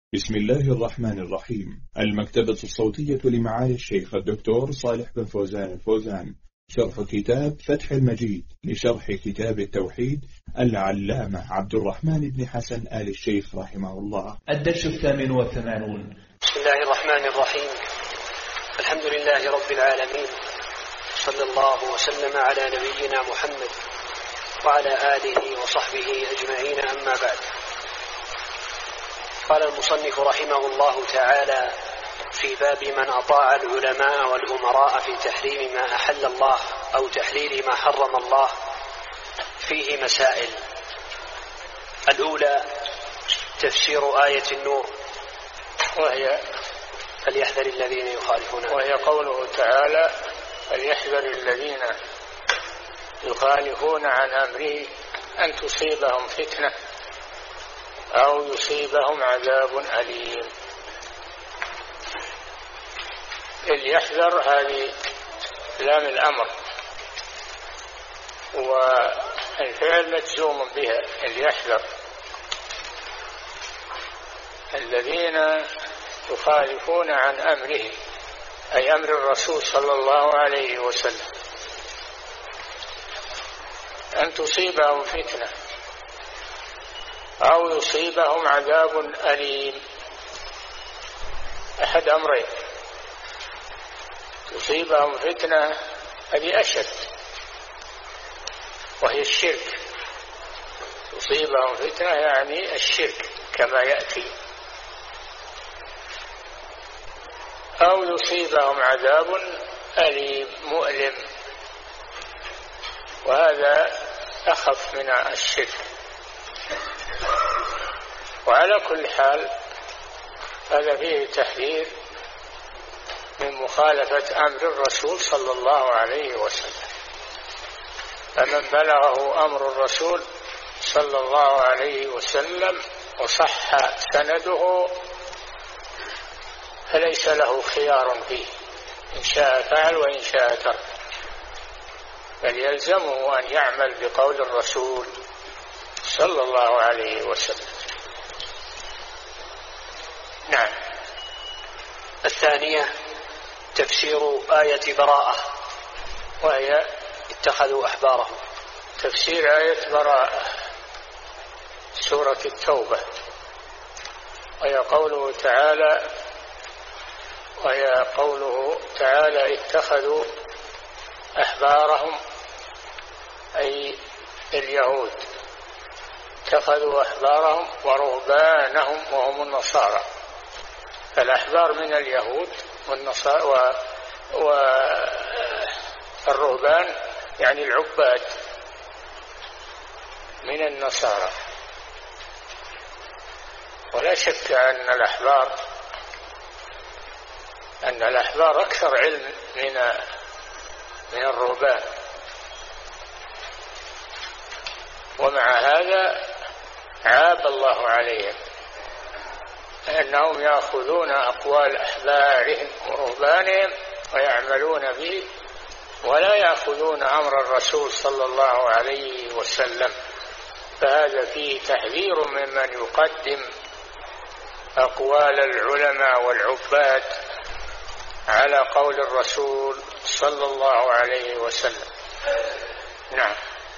بسم الله الرحمن الرحيم. المكتبة الصوتية لمعالي الشيخ الدكتور صالح بن فوزان الفوزان، شرح كتاب فتح المجيد لشرح كتاب التوحيد العلامة عبد الرحمن بن حسن آل الشيخ رحمه الله. الدرس 88. بسم الله الرحمن الرحيم. الحمد لله رب العالمين، صلى الله وسلم على نبينا محمد وعلى آله وصحبه أجمعين، أما بعد. قال المصنف رحمه الله تعالى في باب من أطاع العلماء والأمراء في تحريم ما أحل الله أو تحليل ما حرم الله، فيه مسائل. الأولى تفسير آية النور، وهي فليحذر الذين يخالفون، وهي قوله تعالى فليحذر الذين يخالفون عن أمره أن تصيبهم فتنة أو يصيبهم عذاب أليم. اليحذر هذه لام الأمر، والفعل مجزوم بها. اليحذر الذين يخالفون عن أمره، أي أمر الرسول صلى الله عليه وسلم، أن تصيبهم فتنة أو يصيبهم عذاب أليم. أحد أمرين: تصيبهم فتنة هذه أشد، وهي الشرك. تصيبهم فتنة يعني الشرك كما يأتي، أو يصيبهم عذاب أليم مؤلم، وهذا أخف من الشرك. وعلى كل حال هذا فيه تحذير من مخالفة أمر الرسول صلى الله عليه وسلم. فمن بلغه أمر الرسول صلى الله عليه وسلم وصح سنده فليس له خيار فيه، إن شاء فعل وإن شاء ترك، بل يلزمه أن يعمل بقول الرسول صلى الله عليه وسلم. نعم. الثانية تفسير آية براءة، وهي اتخذوا أحبارهم. تفسير آية براءة سورة التوبة، وهي قوله تعالى اتخذوا أحبارهم، أي اليهود اتخذوا أحبارهم ورهبانهم وهم النصارى. فالأحبار من اليهود والرهبان يعني العباد من النصارى. ولا شك أن الأحبار أكثر علم من الرهبان، ومع هذا عاب الله عليهم أنهم يأخذون أقوال أحبارهم ورهبانهم ويعملون به، ولا يأخذون أمر الرسول صلى الله عليه وسلم. فهذا فيه تحذير ممن يقدم أقوال العلماء والعباد على قول الرسول صلى الله عليه وسلم. نعم.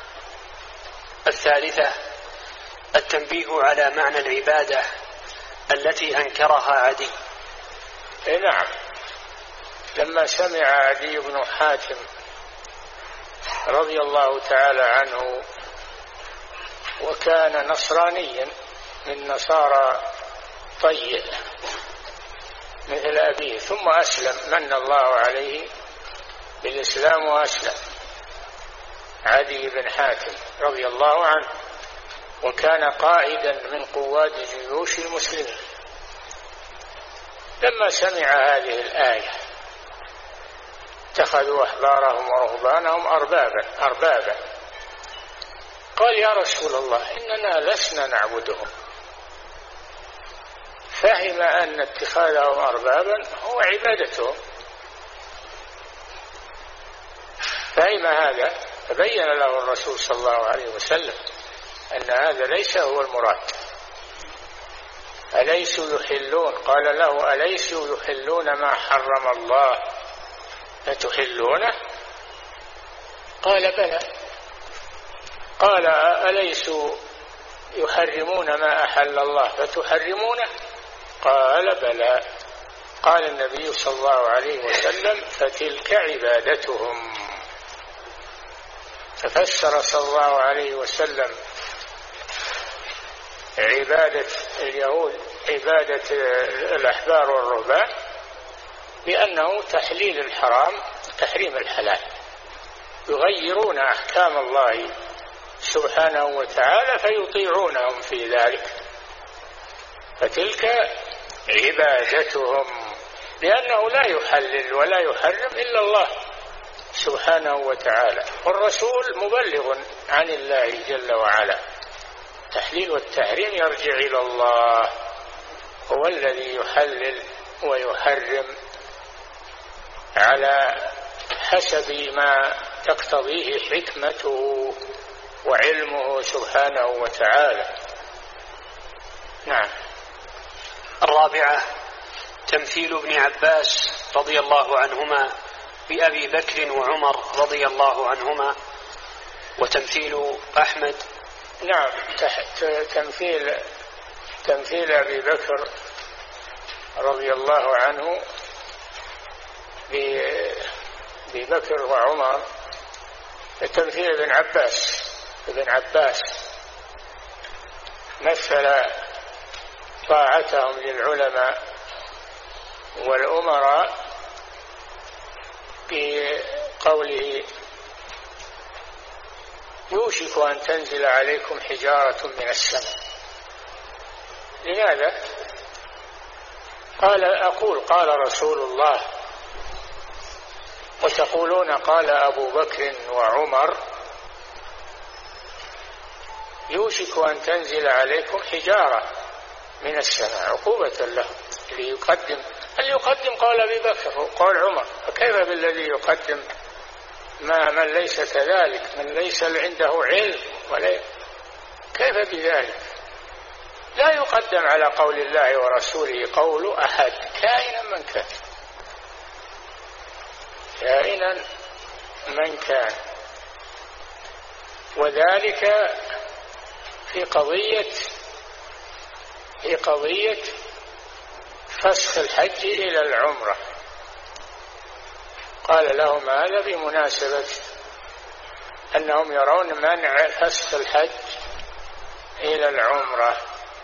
الثالثة التنبيه على معنى العبادة التي أنكرها عدي. نعم. لما سمع عدي بن حاتم رضي الله تعالى عنه، وكان نصرانيا من نصارى طيء مثل أبيه، ثم أسلم، من الله عليه بالإسلام وأسلم، عدي بن حاتم رضي الله عنه، وكان قائدا من قواد جيوش المسلمين. لما سمع هذه الآية اتخذوا أحبارهم ورهبانهم أربابا، قال يا رسول الله إننا لسنا نعبدهم. فهم أن اتخاذهم أربابا هو عبادتهم، فهم هذا، فبين له الرسول صلى الله عليه وسلم أن هذا ليس هو المراد، أليسوا يحلون؟ قال له: أليسوا يحلون ما حرم الله فتحلونه؟ قال: بلى. قال: أليسوا يحرمون ما أحل الله فتحرمونه؟ قال: بلى. قال النبي صلى الله عليه وسلم: فتلك عبادتهم. ففسر صلى الله عليه وسلم عبادة اليهود، عبادة الأحبار والرهبان، بأنه تحليل الحرام تحريم الحلال، يغيرون أحكام الله سبحانه وتعالى فيطيعونهم في ذلك. فتلك عبادتهم، لأنه لا يحلل ولا يحرم إلا الله سبحانه وتعالى، والرسول مبلغ عن الله جل وعلا. التحليل والتحريم يرجع إلى الله، هو الذي يحلل ويحرم على حسب ما تقتضيه حكمته وعلمه سبحانه وتعالى. نعم. الرابعة: تمثيل ابن عباس رضي الله عنهما بأبي بكر وعمر رضي الله عنهما، وتمثيل أحمد. نعم، تمثيل أبي بكر رضي الله عنه ببكر وعمر، تمثيل ابن عباس مثل طاعتهم للعلماء والأمراء بقوله: يوشك أن تنزل عليكم حجارة من السماء. لماذا؟ قال رسول الله، وتقولون قال أبو بكر وعمر. يوشك أن تنزل عليكم حجارة من السماء عقوبة له. اللي يقدم قال أبي بكر وقال عمر، فكيف بالذي يقدم من ليس كذلك، من ليس عنده علم كيف بذلك؟ لا يقدم على قول الله ورسوله قول أحد كائنا من كان. وذلك في قضية فسخ الحج إلى العمرة. قال لهم هذا بمناسبة أنهم يرون منع فسخ الحج إلى العمرة،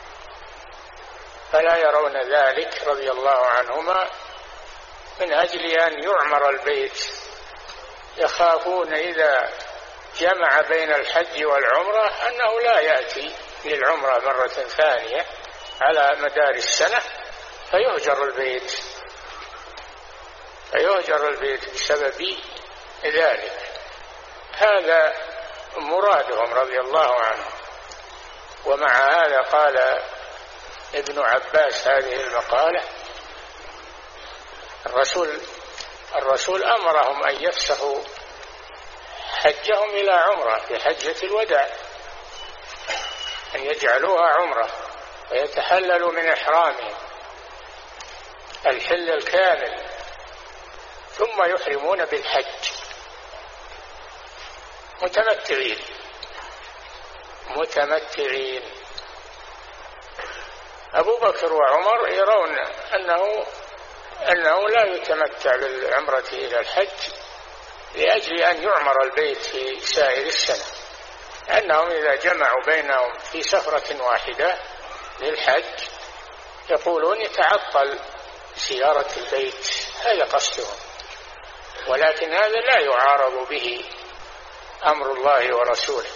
فلا يرون ذلك رضي الله عنهما من أجل أن يعمر البيت. يخافون إذا جمع بين الحج والعمرة أنه لا يأتي للعمرة مرة ثانية على مدار السنة فيهجر البيت بسبب ذلك. هذا مرادهم رضي الله عنهم. ومع هذا قال ابن عباس هذه المقالة: الرسول أمرهم أن يفسخوا حجهم إلى عمرة في حجة الوداع، أن يجعلوها عمرة ويتحللوا من إحرامهم الحل الكامل، ثم يحرمون بالحج متمتعين. أبو بكر وعمر يرون أنه لا يتمتع بالعمرة إلى الحج لأجل أن يعمر البيت في سائر السنة، أنهم إذا جمعوا بينهم في سفرة واحدة للحج يقولون يتعطل زيارة البيت، هذا قصدهم. ولكن هذا لا يعارض به أمر الله ورسوله.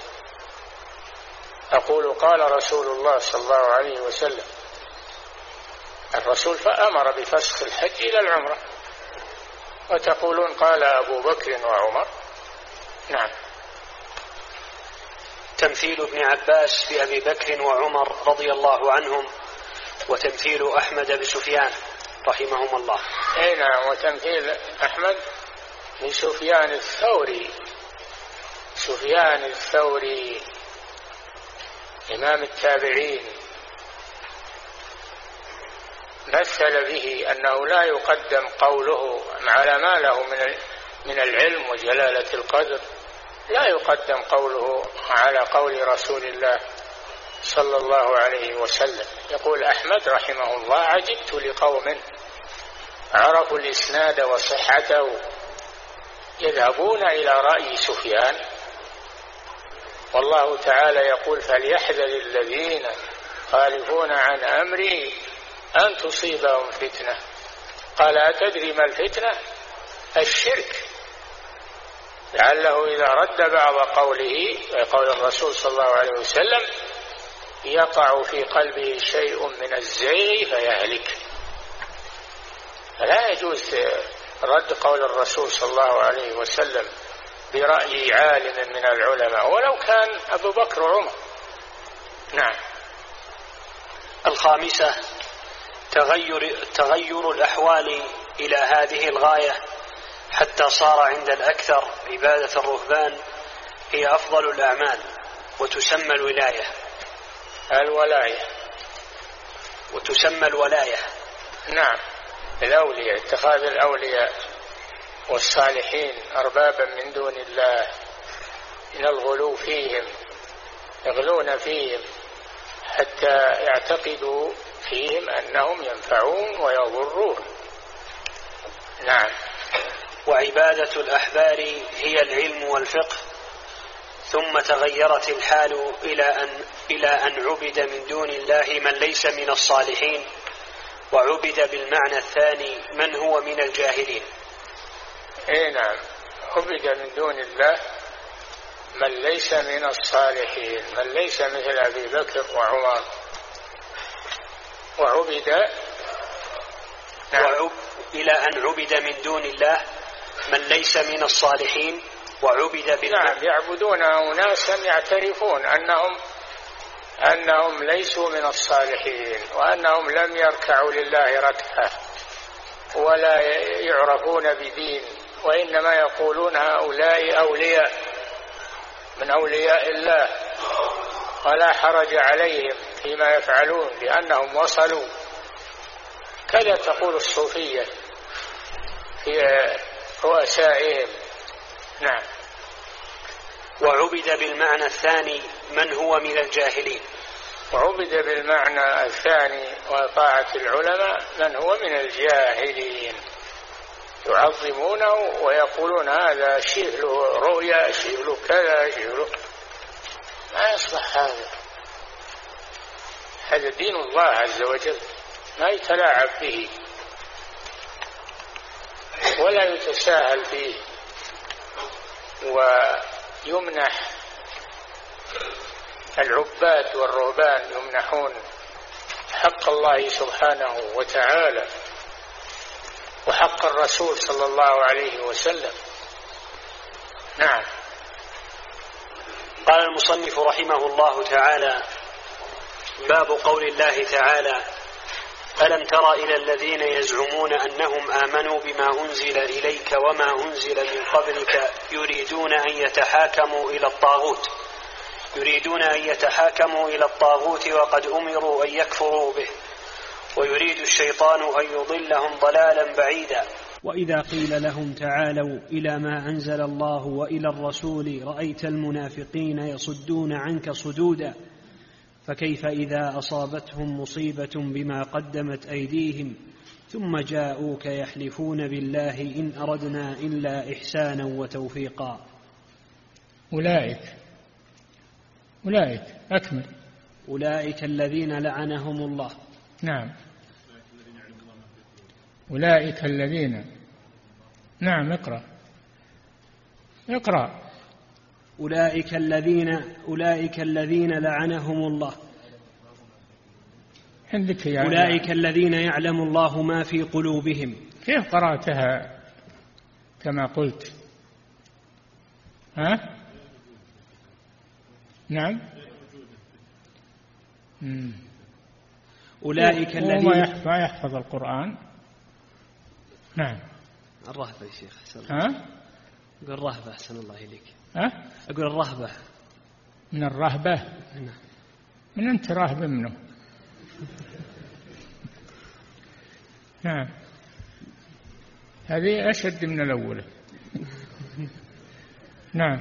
أقول قال رسول الله صلى الله عليه وسلم، الرسول فأمر بفسخ الحج إلى العمرة، وتقولون قال أبو بكر وعمر. نعم. تمثيل ابن عباس بأبي بكر وعمر رضي الله عنهم، وتمثيل أحمد بسفيان رحمهم الله. نعم. وتمثيل أحمد بسفيان الثوري إمام التابعين، مثل به أنه لا يقدم قوله على ما له من العلم وجلالة القدر، لا يقدم قوله على قول رسول الله صلى الله عليه وسلم. يقول أحمد رحمه الله: عجبت لقوم عرفوا الإسناد وصحته يذهبون إلى رأي سفيان، والله تعالى يقول: فليحذر الذين يخالفون عن أمره أن تصيبهم فتنة. قال: أتدري ما الفتنة؟ الشرك، لعله إذا رد بعض قوله قول الرسول صلى الله عليه وسلم يقع في قلبه شيء من الزيغ فيهلك. فلا يجوز رد قول الرسول صلى الله عليه وسلم برأي عالم من العلماء ولو كان أبو بكر وعمر. نعم. الخامسة: تغير الأحوال إلى هذه الغاية حتى صار عند الأكثر عبادة الرهبان هي أفضل الأعمال وتسمى الولاية. وتسمى الولاية. نعم. الأولياء، اتخاذ الأولياء والصالحين أربابا من دون الله، من الغلو فيهم، يغلون فيهم حتى يعتقدوا فيهم أنهم ينفعون ويضرون. نعم. وعبادة الأحبار هي العلم والفقه، ثم تغيرت الحال إلى أن عبد من دون الله من ليس من الصالحين، وعبد بالمعنى الثاني من هو من الجاهلين. نعم، عبد من دون الله من ليس من الصالحين، من ليس مثل أبي بكر وعمر، وعبد إلى أن عبد من دون الله من ليس من الصالحين وعبد بالمعنى. نعم، يعبدون أناسا يعترفون أنهم ليسوا من الصالحين، وأنهم لم يركعوا لله ركعة ولا يعرفون بدين، وإنما يقولون هؤلاء أولياء من أولياء الله ولا حرج عليهم فيما يفعلون لأنهم وصلوا. كذا تقول الصوفية في رؤسائهم. نعم. وعبد بالمعنى الثاني من هو من الجاهلين. وعبد بالمعنى الثاني وطاعة العلماء من هو من الجاهلين، يعظمونه ويقولون هذا شيء له رؤيا، شيء له كذا، شيء له. ما يصلح هذا دين الله عز وجل، ما يتلاعب به ولا يتساهل فيه. ويمنح العباد والرهبان يمنحون حق الله سبحانه وتعالى وحق الرسول صلى الله عليه وسلم. نعم. قال المصنف رحمه الله تعالى: باب قول الله تعالى: ألم تر إلى الذين يزعمون أنهم آمنوا بما أنزل إليك وما أنزل من قبلك يريدون أن يتحاكموا إلى الطاغوت وقد أمروا أن يكفروا به ويريد الشيطان أن يضلهم ضلالا بعيدا. وإذا قيل لهم تعالوا إلى ما أنزل الله وإلى الرسول رأيت المنافقين يصدون عنك صدودا، فكيف إذا أصابتهم مصيبة بما قدمت أيديهم ثم جاءوك يحلفون بالله إن أردنا إلا إحسانا وتوفيقا. أولئك أكمل. أولئك الذين لعنهم الله. نعم. أولئك الذين. نعم. اقرأ. أولئك الذين لعنهم الله. عندك أولئك الذين يعلم الله ما في قلوبهم. كيف قرأتها كما قلت؟ نعم. أولئك الذين ما يحفظ القرآن. نعم. الرهبة يا شيخ. أقول الرهبة أحسن الله إليك. أقول الرهبة. من الرهبة. من أنت راهب منه؟ نعم، هذه أشد من الأولى. نعم.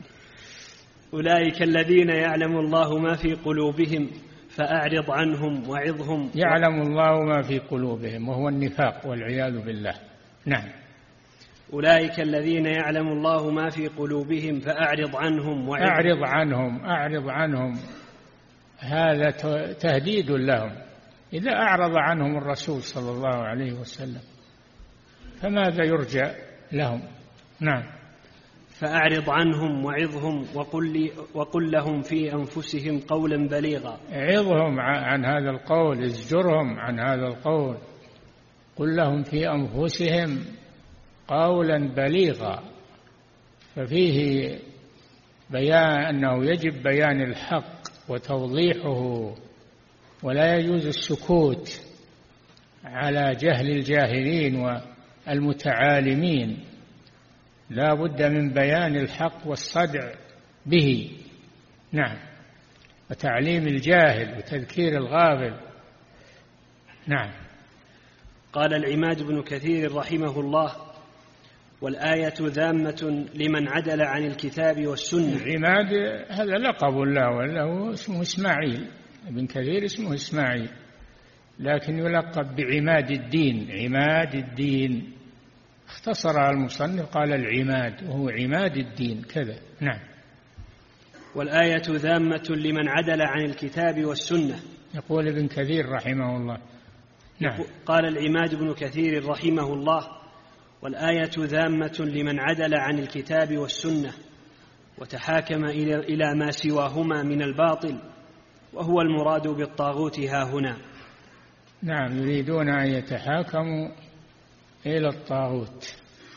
أولئك الذين يعلم الله ما في قلوبهم فأعرض عنهم وعظهم. يعلم الله ما في قلوبهم وهو النفاق والعياذ بالله. نعم. أولئك الذين يعلم الله ما في قلوبهم فأعرض عنهم وعظهم. أعرض عنهم، هذا تهديد لهم. إذا أعرض عنهم الرسول صلى الله عليه وسلم فماذا يرجى لهم؟ نعم. فأعرض عنهم وعظهم وقل لهم في أنفسهم قولا بليغا. عظهم عن هذا القول، ازجرهم عن هذا القول، قل لهم في أنفسهم قولا بليغا. ففيه بيان أنه يجب بيان الحق وتوضيحه، ولا يجوز السكوت على جهل الجاهلين والمتعالمين، لا بد من بيان الحق والصدع به. نعم. وتعليم الجاهل وتذكير الغافل. نعم. قال العماد بن كثير رحمه الله: والآية ذامة لمن عدل عن الكتاب والسنة. العماد هذا لقب له، وله اسمه إسماعيل، ابن كثير اسمه إسماعيل، لكن يلقب بعماد الدين. عماد الدين اختصرها المصنف قال العماد، وهو عماد الدين كذا. نعم. والآية ذامة لمن عدل عن الكتاب والسنة. يقول ابن كثير رحمه الله. نعم. قال العماد بن كثير رحمه الله: والآية ذامة لمن عدل عن الكتاب والسنة وتحاكم إلى ما سواهما من الباطل، وهو المراد بالطاغوت ها هنا. نعم، يريدون أن يتحاكموا إلى الطاغوت.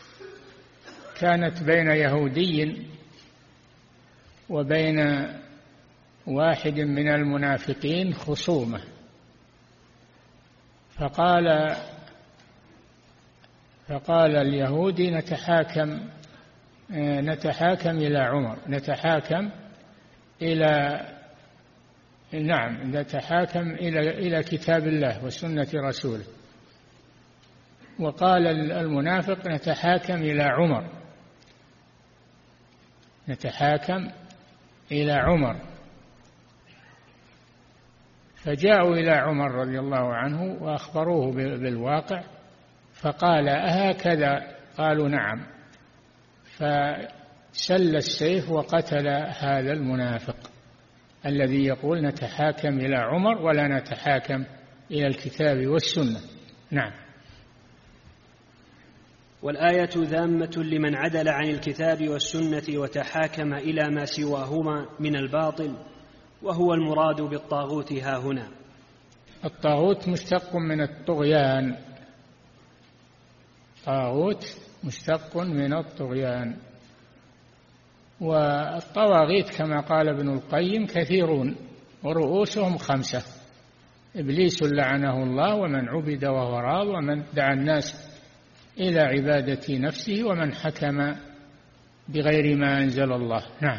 كانت بين يهودي وبين واحد من المنافقين خصومة، فقال اليهودي نتحاكم إلى عمر، نتحاكم إلى كتاب الله وسنة رسوله. وقال المنافق نتحاكم إلى عمر، نتحاكم إلى عمر. فجاءوا إلى عمر رضي الله عنه وأخبروه بالواقع، فقال أهكذا؟ قالوا نعم. فسل السيف وقتل هذا المنافق الذي يقول نتحاكم إلى عمر ولا نتحاكم إلى الكتاب والسنة. نعم. والآية ذامة لمن عدل عن الكتاب والسنة وتحاكم إلى ما سواهما من الباطل، وهو المراد بالطاغوت ها هنا. الطاغوت مشتق من الطغيان، طاغوت مشتق من الطغيان. والطواغيت كما قال ابن القيم كثيرون ورؤوسهم 5: إبليس لعنه الله، ومن عبد وهو راض، ومن دعا الناس إلى عبادة نفسه، ومن حكم بغير ما أنزل الله. نعم.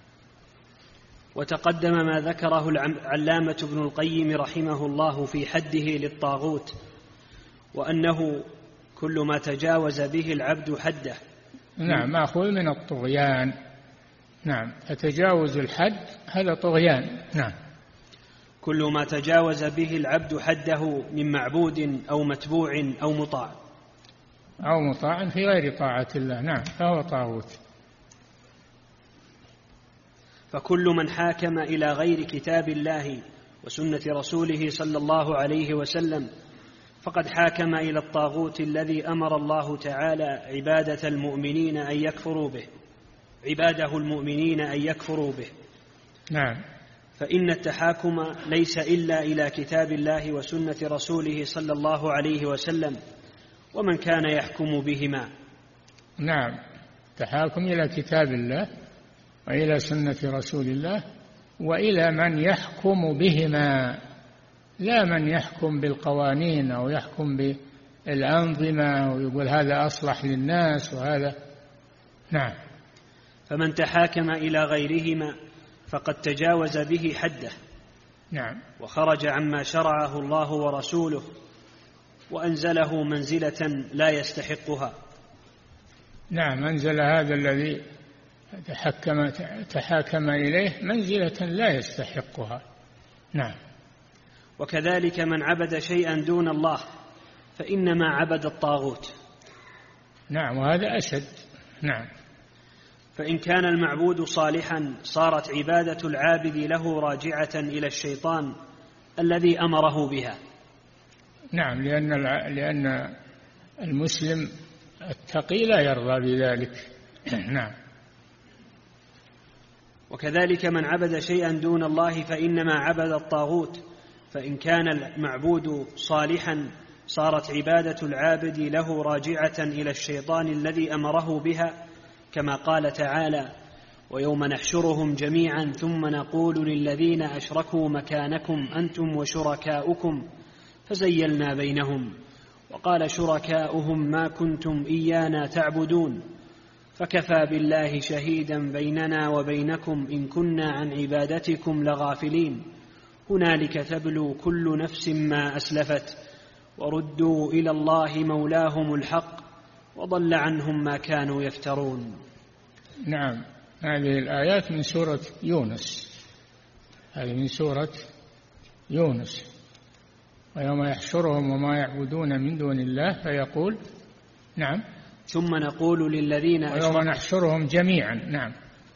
وتقدم ما ذكره العلامة ابن القيم رحمه الله في حده للطاغوت، وأنه كل ما تجاوز به العبد حده. نعم، مأخوذ من الطغيان. نعم، فتجاوز الحد هذا طغيان. نعم. كل ما تجاوز به العبد حده من معبود أو متبوع أو مطاع، أو مطاع في غير طاعة الله. نعم، فهو طاغوت. فكل من حاكم إلى غير كتاب الله وسنة رسوله صلى الله عليه وسلم فقد حاكم إلى الطاغوت الذي أمر الله تعالى عباده المؤمنين أن يكفروا به. نعم. فإن التحاكم ليس إلا إلى كتاب الله وسنة رسوله صلى الله عليه وسلم ومن كان يحكم بهما. نعم، تحاكم إلى كتاب الله وإلى سنة رسول الله وإلى من يحكم بهما، لا من يحكم بالقوانين أو يحكم بالأنظمة ويقول هذا أصلح للناس وهذا. نعم. فمن تحاكم إلى غيرهما فقد تجاوز به حده. نعم. وخرج عما شرعه الله ورسوله، وأنزله منزلة لا يستحقها. نعم، أنزل هذا الذي تحاكم إليه منزلة لا يستحقها. نعم. وكذلك من عبد شيئا دون الله فإنما عبد الطاغوت. نعم، وهذا أشد. نعم. فإن كان المعبود صالحا صارت عبادة العابد له راجعة إلى الشيطان الذي أمره بها. نعم، لأن المسلم التقي لا يرضى بذلك. نعم. وكذلك من عبد شيئا دون الله فإنما عبد الطاغوت. فإن كان المعبود صالحا صارت عبادة العابد له راجعة إلى الشيطان الذي أمره بها، كما قال تعالى: ويوم نحشرهم جميعا ثم نقول للذين أشركوا مكانكم أنتم وشركاؤكم فزيلنا بينهم. وقال شركاؤهم ما كنتم إيانا تعبدون فكفى بالله شهيدا بيننا وبينكم إن كنا عن عبادتكم لغافلين هنالك تبلو كل نفس ما أسلفت وردوا إلى الله مولاهم الحق وضل عنهم ما كانوا يفترون. نعم، هذه الآيات من سورة يونس. هذه من سورة يونس. ويوم يحشرهم وما يعبدون من دون الله فيقول. نعم. ثم نقول للذين ويوم نحشرهم جميعا. نعم.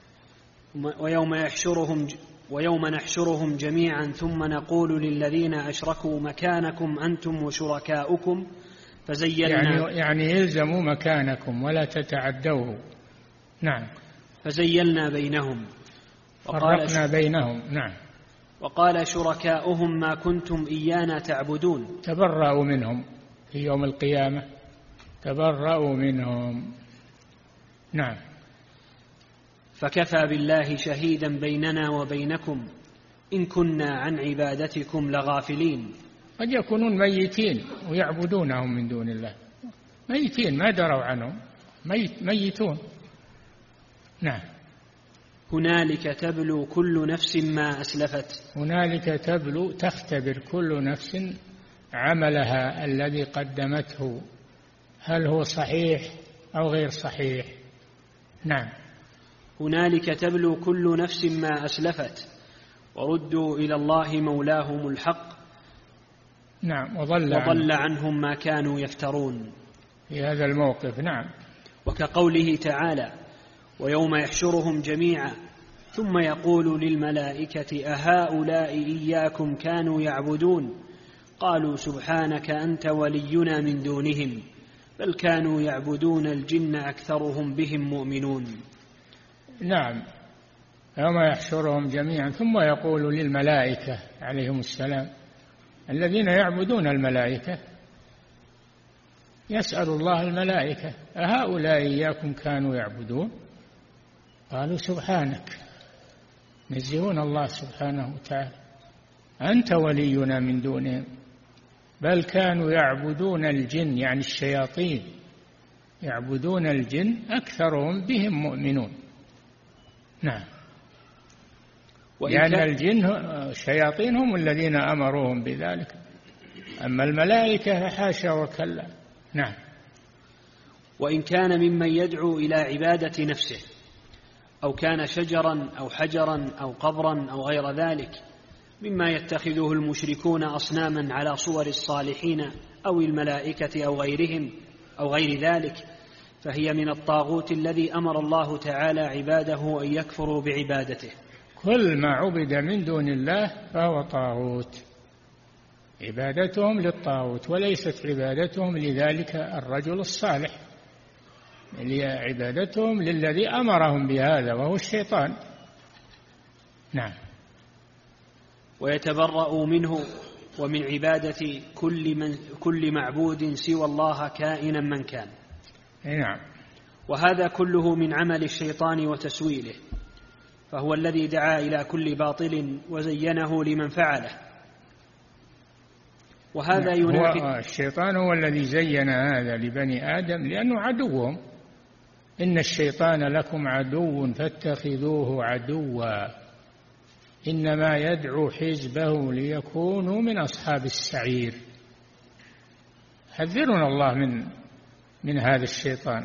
ويوم نحشرهم جميعا ثم نقول للذين أشركوا مكانكم أنتم وشركاؤكم فزيلنا يعني يلزموا مكانكم ولا تتعدوه. نعم. فزيلنا بينهم فرقنا بينهم. نعم. وقال شركاؤهم ما كنتم إيانا تعبدون تبرأوا منهم في يوم القيامة. تبرأوا منهم. نعم. فكفى بالله شهيدا بيننا وبينكم إن كنا عن عبادتكم لغافلين. قد يكونون ميتين ويعبدونهم من دون الله، ميتين ما دروا عنهم، ميتون. نعم. هنالك تبلو كل نفس ما أسلفت. هنالك تبلو، تختبر كل نفس عملها الذي قدمته هل هو صحيح أو غير صحيح. نعم. هنالك تبلو كل نفس ما أسلفت وردوا إلى الله مولاهم الحق. نعم. وضل عنهم ما كانوا يفترون في هذا الموقف. نعم. وكقوله تعالى: ويوم يحشرهم جميعا ثم يقول للملائكة أهؤلاء إياكم كانوا يعبدون قالوا سبحانك أنت ولينا من دونهم بل كانوا يعبدون الجن أكثرهم بهم مؤمنون. نعم. يوم يحشرهم جميعا ثم يقول للملائكة عليهم السلام الذين يعبدون الملائكة، يسأل الله الملائكة أهؤلاء إياكم كانوا يعبدون قالوا سبحانك، ينزهون الله سبحانه وتعالى، أنت ولينا من دونهم بل كانوا يعبدون الجن، يعني الشياطين يعبدون الجن أكثرهم بهم مؤمنون. نعم. لأن الجن الشياطين هم الذين أمروهم بذلك، أما الملائكة فحاشا وكلا. نعم. وإن كان ممن يدعو إلى عبادة نفسه أو كان شجرا أو حجرا أو قبرا أو غير ذلك مما يتخذه المشركون أصناما على صور الصالحين أو الملائكة أو غيرهم أو غير ذلك، فهي من الطاغوت الذي أمر الله تعالى عباده أن يكفروا بعبادته. كل ما عبد من دون الله فهو طاغوت، عبادتهم للطاغوت وليست عبادتهم لذلك الرجل الصالح، عبادتهم للذي أمرهم بهذا وهو الشيطان. نعم. ويتبرأ منه ومن عبادة كل معبود سوى الله كائنا من كان. نعم. وهذا كله من عمل الشيطان وتسويله، فهو الذي دعا إلى كل باطل وزينه لمن فعله. وهذا ينافي الشيطان هو الذي زين هذا لبني آدم لأنه عدوهم. إن الشيطان لكم عدو فاتخذوه عدوا إنما يدعو حزبه ليكونوا من أصحاب السعير. يحذرنا الله من هذا الشيطان،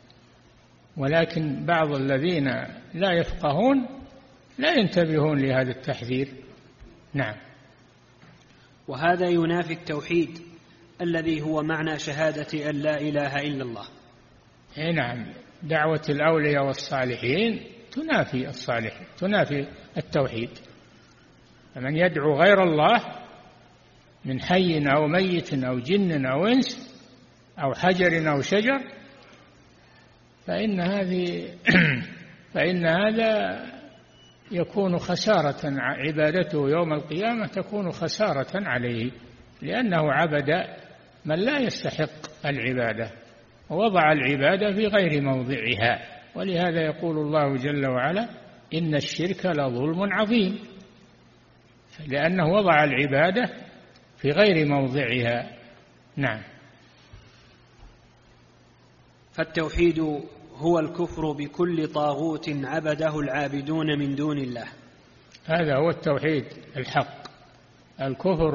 ولكن بعض الذين لا يفقهون لا ينتبهون لهذا التحذير. نعم. وهذا ينافي التوحيد الذي هو معنى شهادة أن لا إله إلا الله. نعم، دعوة الأولياء والصالحين تنافي التوحيد. فمن يدعو غير الله من حي أو ميت أو جن أو إنس أو حجر أو شجر فإن هذا يكون خسارة، عبادته يوم القيامة تكون خسارة عليه، لأنه عبد من لا يستحق العبادة ووضع العبادة في غير موضعها. ولهذا يقول الله جل وعلا: إن الشرك لظلم عظيم، لأنه وضع العبادة في غير موضعها. نعم. فالتوحيد هو الكفر بكل طاغوت عبده العابدون من دون الله. هذا هو التوحيد الحق، الكفر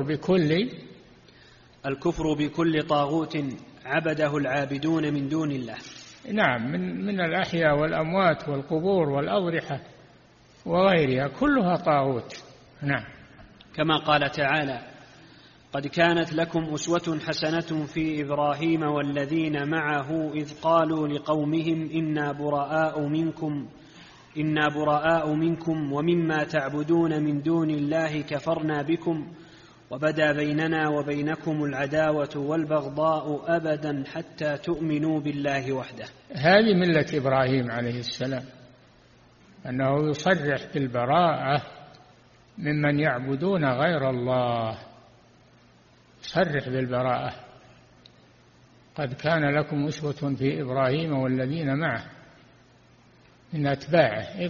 بكل طاغوت عبده العابدون من دون الله. نعم، من الأحياء والأموات والقبور والأضرحة وغيرها كلها طاغوت. نعم. كما قال تعالى: قد كانت لكم أسوة حسنة في إبراهيم والذين معه إذ قالوا لقومهم إنا براء منكم ومما تعبدون من دون الله كفرنا بكم وبدا بيننا وبينكم العداوة والبغضاء أبدا حتى تؤمنوا بالله وحده. هذه ملة إبراهيم عليه السلام، أنه يصرح بالبراءة ممن يعبدون غير الله، صرح بالبراءة. قد كان لكم أسوة في إبراهيم والذين معه من أتباعه إذ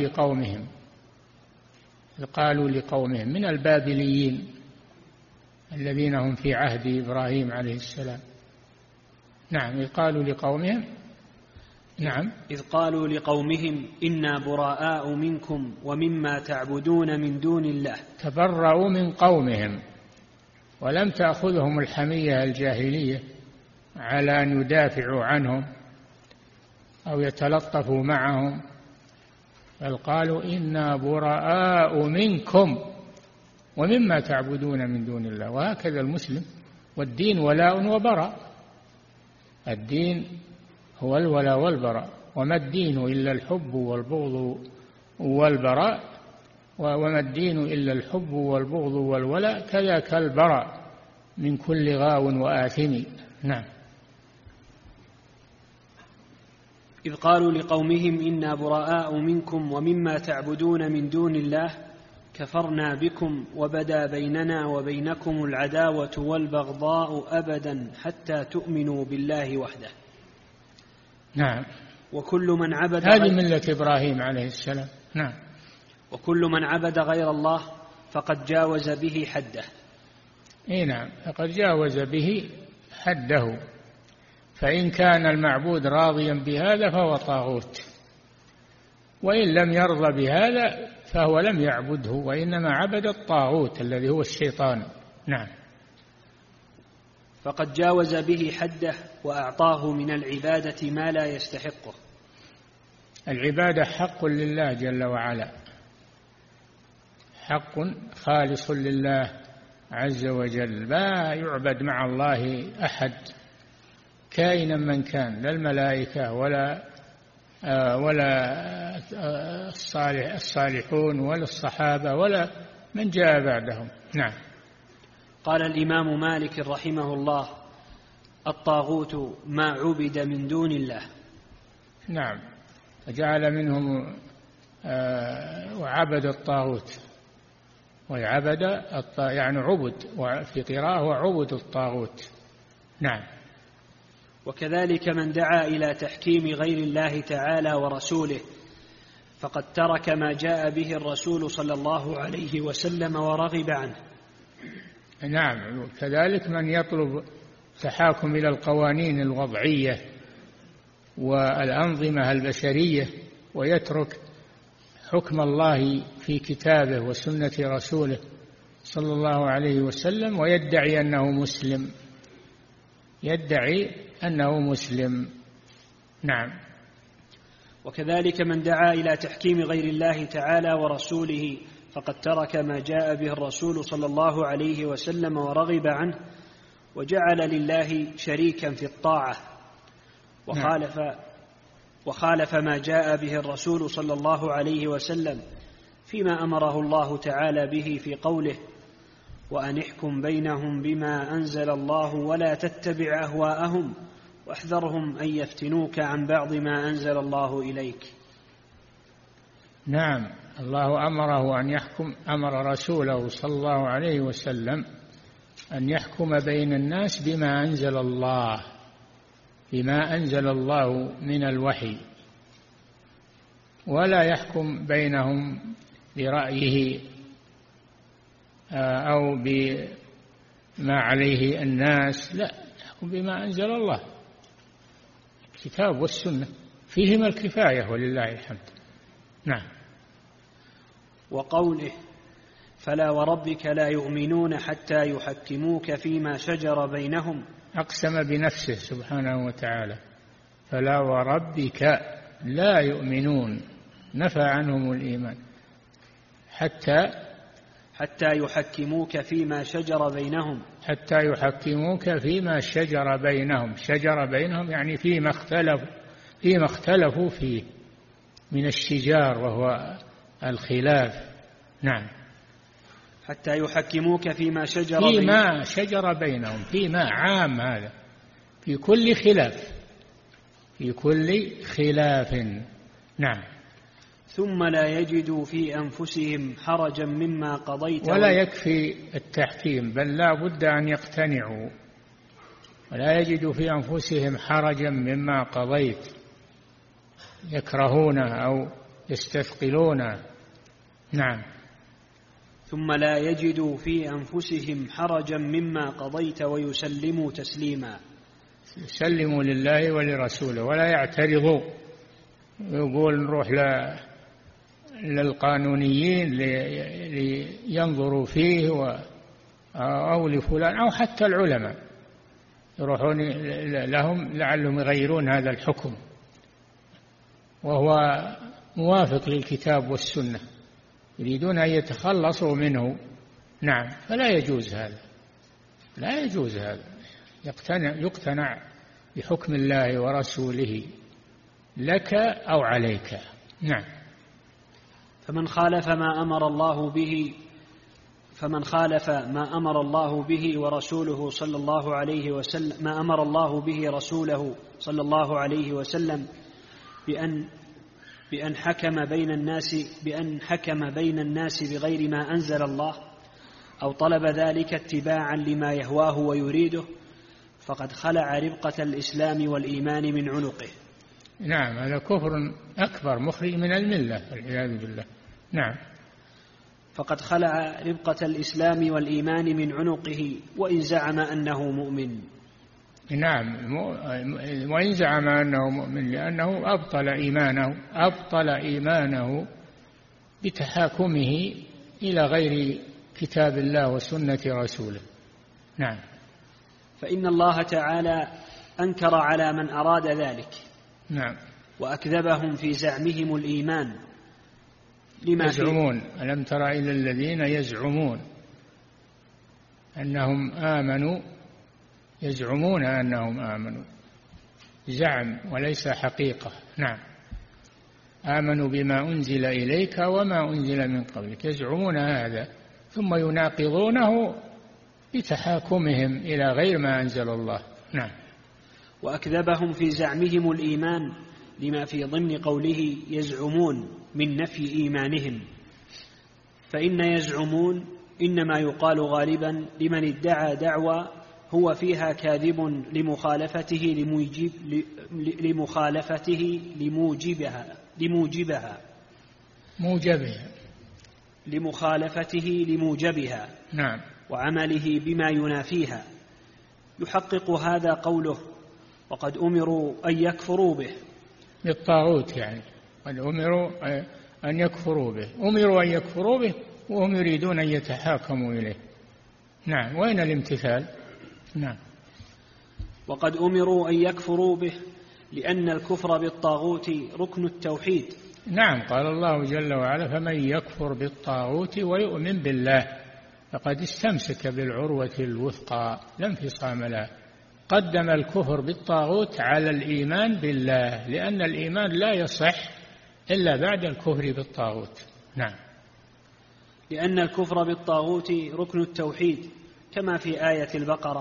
قالوا لقومهم من البابليين الذين هم في عهد إبراهيم عليه السلام. نعم، إذ قالوا لقومهم إنا براء منكم ومما تعبدون من دون الله. تبرأوا من قومهم، ولم تأخذهم الحمية الجاهلية على أن يدافعوا عنهم أو يتلطفوا معهم، بل قالوا إنا براء منكم ومما تعبدون من دون الله. وهكذا المسلم، والدين ولاء وبراء، الدين هو الولاء والبراء، وما الدين إلا الحب والبغض والبراء، وما الدين إلا الحب والبغض والولاء، كذاك البراء من كل غاو وآثم. نعم. إذ قالوا لقومهم إنا براء منكم ومما تعبدون من دون الله كفرنا بكم وبدا بيننا وبينكم العداوة والبغضاء أبدا حتى تؤمنوا بالله وحده. نعم. وكل من عبد هذه ملة إبراهيم عليه السلام. نعم. وكل من عبد غير الله فقد جاوز به حده. نعم، فقد جاوز به حده، فإن كان المعبود راضيا بهذا فهو طاغوت، وإن لم يرضى بهذا فهو لم يعبده، وإنما عبد الطاغوت الذي هو الشيطان. نعم. فقد جاوز به حده وأعطاه من العبادة ما لا يستحقه. العبادة حق لله جل وعلا، حق خالص لله عز وجل، لا يعبد مع الله أحد كائنا من كان، لا الملائكة ولا الصالحون ولا الصحابة ولا من جاء بعدهم. نعم. قال الإمام مالك رحمه الله: الطاغوت ما عبد من دون الله. نعم، فجعل منهم وعبد الطاغوت، وعبد يعني عبد، وفي قراءة وعبد الطاغوت. نعم. وكذلك من دعا إلى تحكيم غير الله تعالى ورسوله فقد ترك ما جاء به الرسول صلى الله عليه وسلم ورغب عنه. نعم. كذلك من يطلب تحاكم إلى القوانين الوضعية والأنظمة البشرية ويترك حكم الله في كتابه وسنة رسوله صلى الله عليه وسلم ويدعي أنه مسلم، يدعي أنه مسلم. نعم. وكذلك من دعا إلى تحكيم غير الله تعالى ورسوله فقد ترك ما جاء به الرسول صلى الله عليه وسلم ورغب عنه وجعل لله شريكا في الطاعة وخالف ما جاء به الرسول صلى الله عليه وسلم فيما أمره الله تعالى به في قوله: وأن احكم بينهم بما أنزل الله ولا تتبع أهواءهم واحذرهم أن يفتنوك عن بعض ما أنزل الله إليك. نعم، الله أمره أن يحكم، أمر رسوله صلى الله عليه وسلم أن يحكم بين الناس بما أنزل الله، بما أنزل الله من الوحي، ولا يحكم بينهم برأيه أو بما عليه الناس، لا، يحكم بما أنزل الله، الكتاب والسنة فيهما الكفاية ولله الحمد. نعم. وقوله: فلا وربك لا يؤمنون حتى يحكموك فيما شجر بينهم، أقسم بنفسه سبحانه وتعالى: فلا وربك لا يؤمنون، نفى عنهم الإيمان، حتى يحكموك فيما شجر بينهم، حتى يحكموك فيما شجر بينهم، شجر بينهم يعني فيما اختلفوا فيه من الشجار وهو الخلاف. نعم. حتى يحكموك فيما شجر بينهم، فيما عام، هذا في كل خلاف، في كل خلاف. نعم. ثم لا يجدوا في أنفسهم حرجا مما قضيت، ولا يكفي التحكيم، بل لا بد أن يقتنعوا، ولا يجدوا في أنفسهم حرجا مما قضيت، يكرهونه أو يستثقلونه. نعم. ثم لا يجدوا في أنفسهم حرجا مما قضيت ويسلموا تسليما، يسلموا لله ولرسوله ولا يعترضوا، يقول نروح للقانونيين لينظروا فيه أو لفلان أو حتى العلماء، يروحون لهم لعلهم يغيرون هذا الحكم وهو موافق للكتاب والسنة، يريدون أن يتخلصوا منه. نعم. فلا يجوز هذا، لا يجوز هذا، يقتنع بحكم الله ورسوله لك أو عليك. نعم. فمن خالف ما أمر الله به ورسوله صلى الله عليه وسلم، ما أمر الله به رسوله صلى الله عليه وسلم بأن حكم بين الناس بغير ما أنزل الله، أو طلب ذلك اتباعا لما يهواه ويريده، فقد خلع ربقة الإسلام والإيمان من عنقه. نعم، هذا كفر أكبر مخرج من الملة والعياذ بالله. نعم. فقد خلع ربقة الإسلام والإيمان من عنقه وإن زعم أنه مؤمن. نعم، وإن زعم أنه مؤمن، لأنه أبطل إيمانه بتحاكمه إلى غير كتاب الله وسنة رسوله. نعم. فإن الله تعالى أنكر على من أراد ذلك. نعم. وأكذبهم في زعمهم الإيمان يزعمون. ألم تر إلى الذين يزعمون أنهم آمنوا، يزعمون أنهم آمنوا، زعم وليس حقيقة. نعم. آمنوا بما أنزل إليك وما أنزل من قبلك، يزعمون هذا ثم يناقضونه بتحاكمهم إلى غير ما أنزل الله. نعم. وأكذبهم في زعمهم الإيمان لما في ضمن قوله يزعمون من نفي إيمانهم، فإن يزعمون إنما يقال غالبا لمن ادعى دعوى هو فيها كاذب لموجبها نعم. وعمله بما ينافيها. يحقق هذا قوله: وقد أمروا أن يكفروا به، بالطاغوت، يعني قد أمروا أن يكفروا به، أمروا أن يكفروا به وهم يريدون أن يتحاكموا إليه. نعم. وين الامتثال؟ نعم. وقد أمروا أن يكفروا به لأن الكفر بالطاغوت ركن التوحيد. نعم، قال الله جل وعلا: فمن يكفر بالطاغوت ويؤمن بالله فقد استمسك بالعروة الوثقى لا انفصام لها. قدم الكفر بالطاغوت على الإيمان بالله، لأن الإيمان لا يصح إلا بعد الكفر بالطاغوت. نعم. لأن الكفر بالطاغوت ركن التوحيد كما في آية البقرة: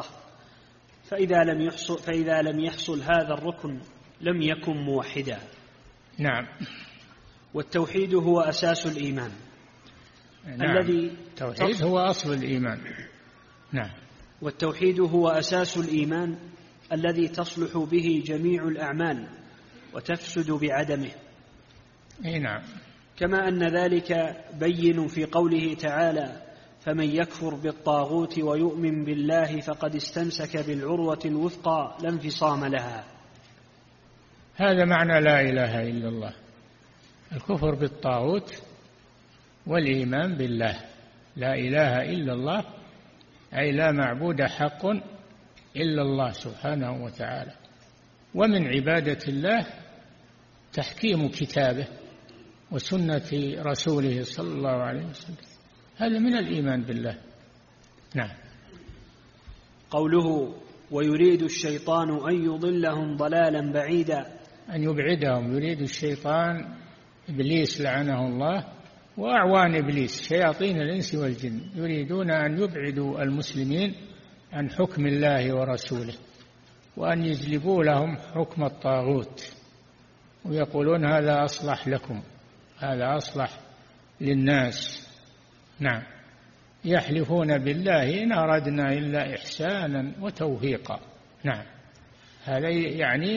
فإذا لم يحصل هذا الركن لم يكن موحدا. نعم. والتوحيد هو أساس الإيمان. نعم. التوحيد هو أصل الإيمان. نعم. والتوحيد هو أساس الإيمان الذي تصلح به جميع الأعمال وتفسد بعدمه. نعم. كما أن ذلك بين في قوله تعالى: فمن يكفر بالطاغوت ويؤمن بالله فقد استمسك بالعروة الوثقى لا انفصام لها. هذا معنى لا إله إلا الله: الكفر بالطاغوت والإيمان بالله. لا إله إلا الله أي لا معبود حق إلا الله سبحانه وتعالى. ومن عبادة الله تحكيم كتابه وسنة رسوله صلى الله عليه وسلم، هذا من الإيمان بالله. نعم. قوله: ويريد الشيطان أن يضلهم ضلالا بعيدا، أن يبعدهم. يريد الشيطان إبليس لعنه الله وأعوان إبليس شياطين الإنس والجن، يريدون أن يبعدوا المسلمين عن حكم الله ورسوله وأن يجلبوا لهم حكم الطاغوت، ويقولون هذا أصلح لكم، هذا أصلح للناس. نعم. يحلفون بالله إن أردنا إلا إحسانا وتوفيقا. نعم. هذا يعني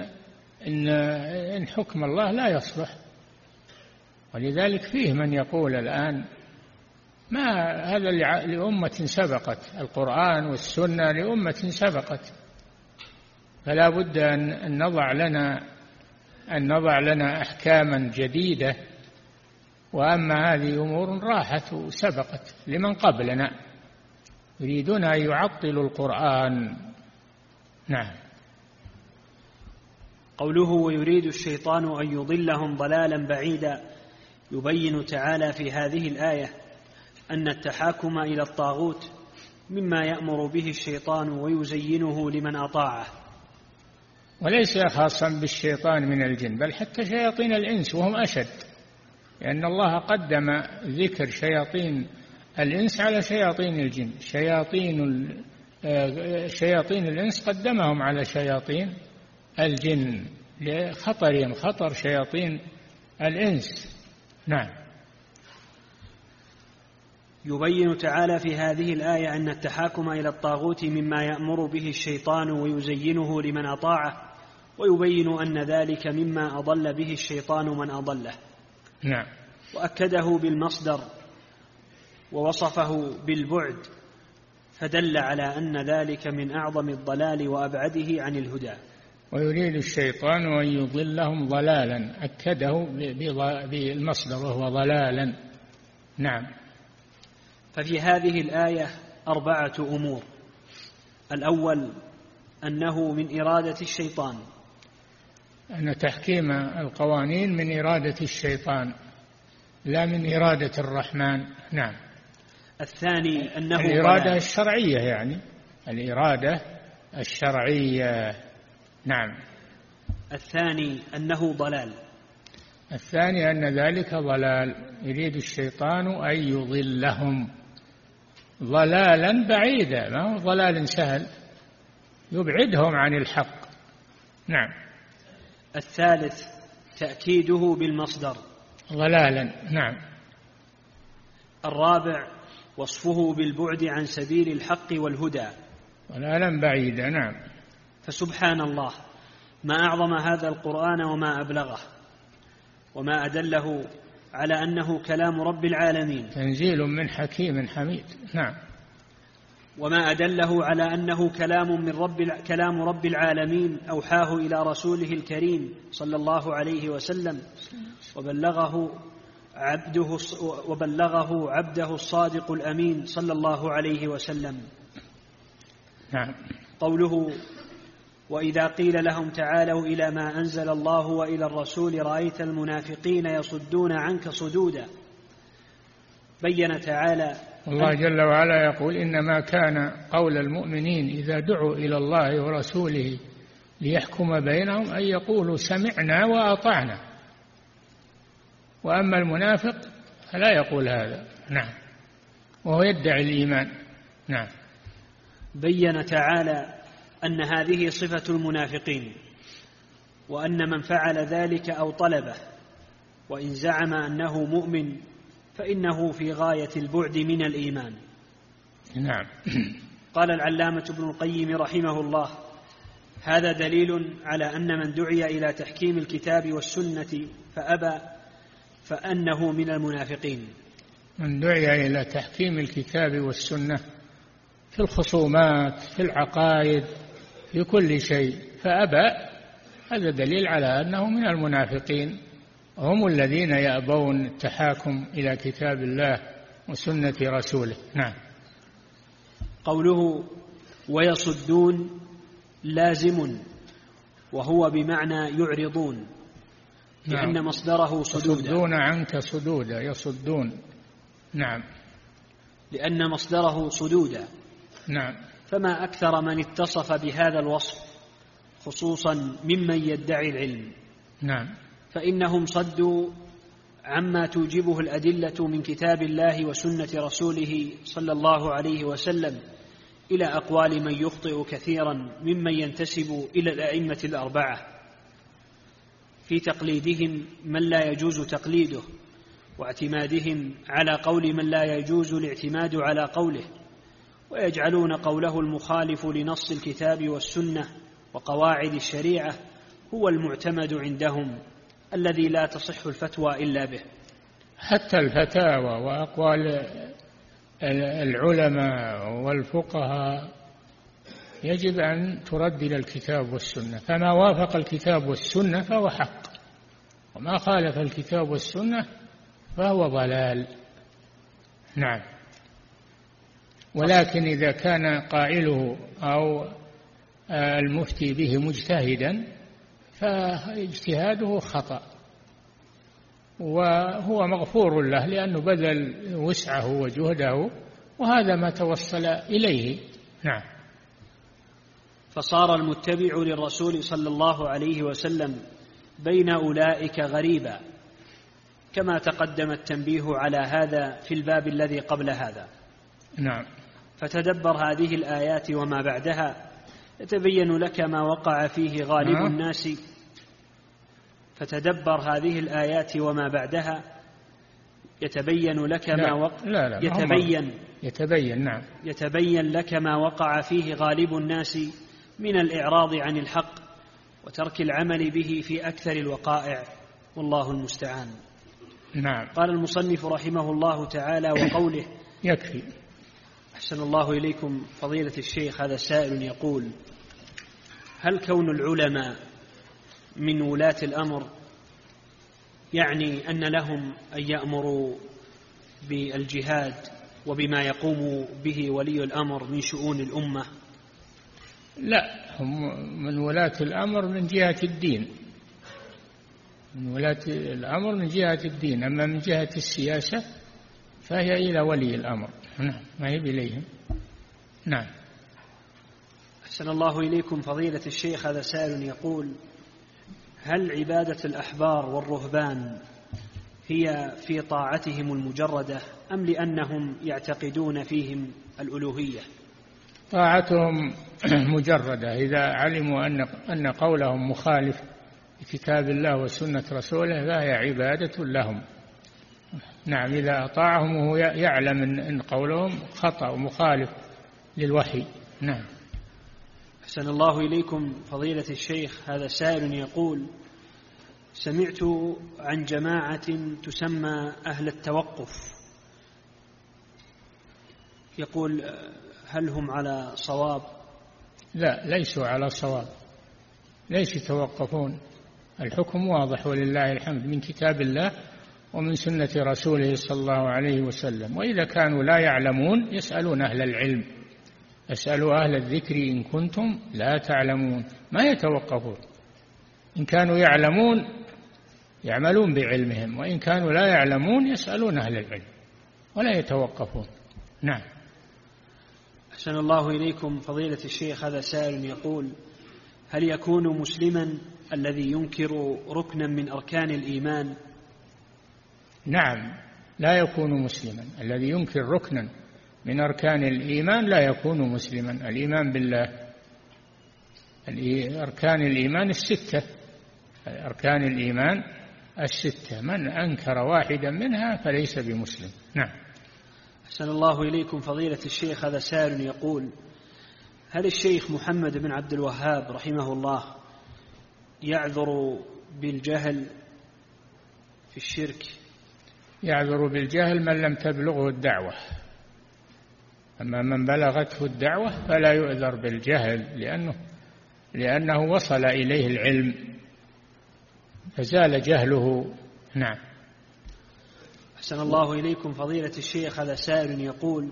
إن حكم الله لا يصلح. ولذلك فيه من يقول الآن: ما هذا لأمة سبقت، القرآن والسنة لأمة سبقت، فلا بد أن نضع لنا أحكاما جديدة، وأما هذه أمور راحت وسبقت لمن قبلنا، يريدون أن يعطلوا القرآن. نعم. قوله: ويريد الشيطان أن يضلهم ضلالا بعيدا، يبين تعالى في هذه الآية أن التحاكم إلى الطاغوت مما يأمر به الشيطان ويزينه لمن أطاعه، وليس خاصا بالشيطان من الجن، بل حتى شياطين الإنس وهم أشد، لأن الله قدم ذكر شياطين الإنس على شياطين الجن. شياطين الإنس قدمهم على شياطين الجن لخطرهم، خطر شياطين الإنس. نعم. يبين تعالى في هذه الآية أن التحاكم إلى الطاغوت مما يأمر به الشيطان ويزينه لمن أطاعه، ويبين أن ذلك مما أضل به الشيطان من أضله. نعم. وأكده بالمصدر ووصفه بالبعد، فدل على أن ذلك من أعظم الضلال وأبعده عن الهدى. ويريد الشيطان أن يضلهم ضلالا، أكده بالمصدر وهو ضلالا. نعم. ففي هذه الآية 4 أمور: الأول أنه من إرادة الشيطان، أن تحكيم القوانين من إرادة الشيطان لا من إرادة الرحمن. نعم. الثاني أنه الإرادة الشرعية، يعني الإرادة الشرعية. نعم. الثاني أنه ضلال. الثاني أن ذلك ضلال، يريد الشيطان أن يضلهم ضلالا بعيدا، ما هو ضلال سهل، يبعدهم عن الحق. نعم. الثالث تأكيده بالمصدر ضلالا. نعم. الرابع وصفه بالبعد عن سبيل الحق والهدى، ضلالا بعيدا. نعم. فسبحان الله، ما أعظم هذا القرآن وما أبلغه، وما أدله على أنه كلام رب العالمين، تنزيل من حكيم حميد. نعم. وما أدله على أنه كلام رب العالمين أوحاه إلى رسوله الكريم صلى الله عليه وسلم، وبلغه عبده الصادق الأمين صلى الله عليه وسلم. نعم. قوله وإذا قيل لهم تعالوا إلى ما أنزل الله وإلى الرسول رأيت المنافقين يصدون عنك صدودا. بين تعالى الله جل وعلا يقول إنما كان قول المؤمنين إذا دعوا إلى الله ورسوله ليحكم بينهم أن يقولوا سمعنا وأطعنا، وأما المنافق فلا يقول هذا. نعم، وهو يدعي الإيمان. نعم. بين تعالى أن هذه صفة المنافقين، وأن من فعل ذلك أو طلبه وإن زعم أنه مؤمن فإنه في غاية البعد من الإيمان. نعم. قال العلامة ابن القيم رحمه الله: هذا دليل على أن من دعي إلى تحكيم الكتاب والسنة فأبى فأنه من المنافقين. من دعي إلى تحكيم الكتاب والسنة في الخصومات، في العقائد، في كل شيء فأبى، هذا دليل على أنه من المنافقين، هم الذين يأبون التحاكم إلى كتاب الله وسنة رسوله. نعم. قوله ويصدون لازم، وهو بمعنى يعرضون، لأن نعم. مصدره صدودا. يصدون عنك صدودا، يصدون. نعم. لأن مصدره صدودا. نعم. فما أكثر من اتصف بهذا الوصف، خصوصا ممن يدعي العلم. نعم. فإنهم صدوا عما توجبه الأدلة من كتاب الله وسنة رسوله صلى الله عليه وسلم إلى أقوال من يخطئ كثيرا ممن ينتسب إلى الأئمة الأربعة في تقليدهم من لا يجوز تقليده، واعتمادهم على قول من لا يجوز الاعتماد على قوله، ويجعلون قوله المخالف لنص الكتاب والسنة وقواعد الشريعة هو المعتمد عندهم الذي لا تصح الفتوى إلا به. حتى الفتاوى وأقوال العلماء والفقهاء يجب أن ترد إلى الكتاب والسنة، فما وافق الكتاب والسنة فهو حق، وما خالف الكتاب والسنة فهو ضلال. نعم. ولكن إذا كان قائله أو المفتي به مجتهدا فاجتهاده خطأ، وهو مغفور له لأنه بذل وسعه وجهده، وهذا ما توصل إليه. نعم. فصار المتبع للرسول صلى الله عليه وسلم بين أولئك غريبا، كما تقدم التنبيه على هذا في الباب الذي قبل هذا. نعم. فتدبر هذه الآيات وما بعدها يتبين لك ما وقع فيه غالب الناس. فتدبر هذه الآيات وما بعدها يتبين لك ما وقع. نعم. يتبين لك ما وقع فيه غالب الناس من الإعراض عن الحق وترك العمل به في أكثر الوقائع، والله المستعان. نعم. قال المصنف رحمه الله تعالى: وقوله يكفي. أحسن الله إليكم فضيلة الشيخ. هذا سائل يقول: هل كون العلماء من ولاة الأمر يعني أن لهم أن يأمروا بالجهاد وبما يقوم به ولي الأمر من شؤون الأمة؟ لا، هم من ولاة الأمر من جهة الدين، من ولاة الأمر من جهة الدين، أما من جهة السياسة فهي إلى ولي الأمر. نعم، ما هي إليهم. نعم. أحسن الله إليكم فضيلة الشيخ. هذا سائل يقول: هل عبادة الأحبار والرهبان هي في طاعتهم المجردة أم لأنهم يعتقدون فيهم الألوهية؟ طاعتهم مجردة، إذا علموا أن قولهم مخالف لكتاب الله وسنة رسوله فهي عبادة لهم. نعم، إذا أطاعهم وهو يعلم أن قولهم خطأ ومخالف للوحي. نعم. أحسن الله إليكم فضيلة الشيخ. هذا سائل يقول: سمعت عن جماعة تسمى أهل التوقف، يقول: هل هم على صواب؟ لا، ليسوا على صواب، ليس يتوقفون، الحكم واضح ولله الحمد من كتاب الله ومن سنة رسوله صلى الله عليه وسلم. وإذا كانوا لا يعلمون يسألون أهل العلم فاسألوا أهل الذكر إن كنتم لا تعلمون. ما يتوقفون، إن كانوا يعلمون يعملون بعلمهم، وإن كانوا لا يعلمون يسألون أهل العلم ولا يتوقفون. نعم. أحسن الله إليكم فضيلة الشيخ، هذا سائل يقول: هل يكون مسلما الذي ينكر ركنا من أركان الإيمان؟ نعم، لا يكون مسلما الذي ينكر ركنا من أركان الإيمان، لا يكون مسلما. الإيمان بالله، أركان الإيمان الستة، أركان الإيمان الستة، من أنكر واحدا منها فليس بمسلم. نعم. أحسن الله إليكم فضيلة الشيخ، هذا سائل يقول: هل الشيخ محمد بن عبد الوهاب رحمه الله يعذر بالجهل في الشرك؟ يعذر بالجهل من لم تبلغه الدعوة، أما من بلغته الدعوة فلا يعذر بالجهل، لأنه وصل إليه العلم فزال جهله. نعم. أحسن الله إليكم فضيلة الشيخ، هذا سائل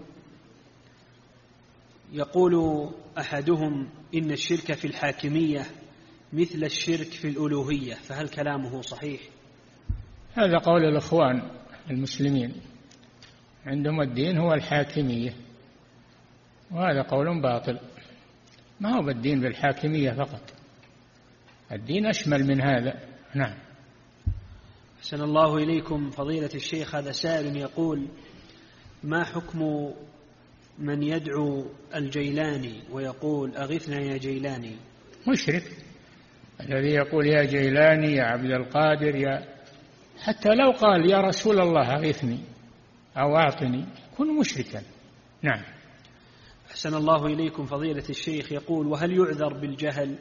يقول أحدهم إن الشرك في الحاكمية مثل الشرك في الألوهية، فهل كلامه صحيح؟ هذا قول الإخوان المسلمين، عندهم الدين هو الحاكمية، وهذا قول باطل. ما هو بالدين بالحاكمية فقط، الدين أشمل من هذا. نعم. أحسن الله إليكم فضيلة الشيخ، هذا سائل يقول: ما حكم من يدعو الجيلاني ويقول أغثنا يا جيلاني؟ مشرك الذي يقول يا جيلاني يا عبد القادر، حتى لو قال يا رسول الله أغثني أو أعطني يكون مشركا. نعم. أحسن الله إليكم فضيلة الشيخ، يقول: وهل يعذر بالجهل؟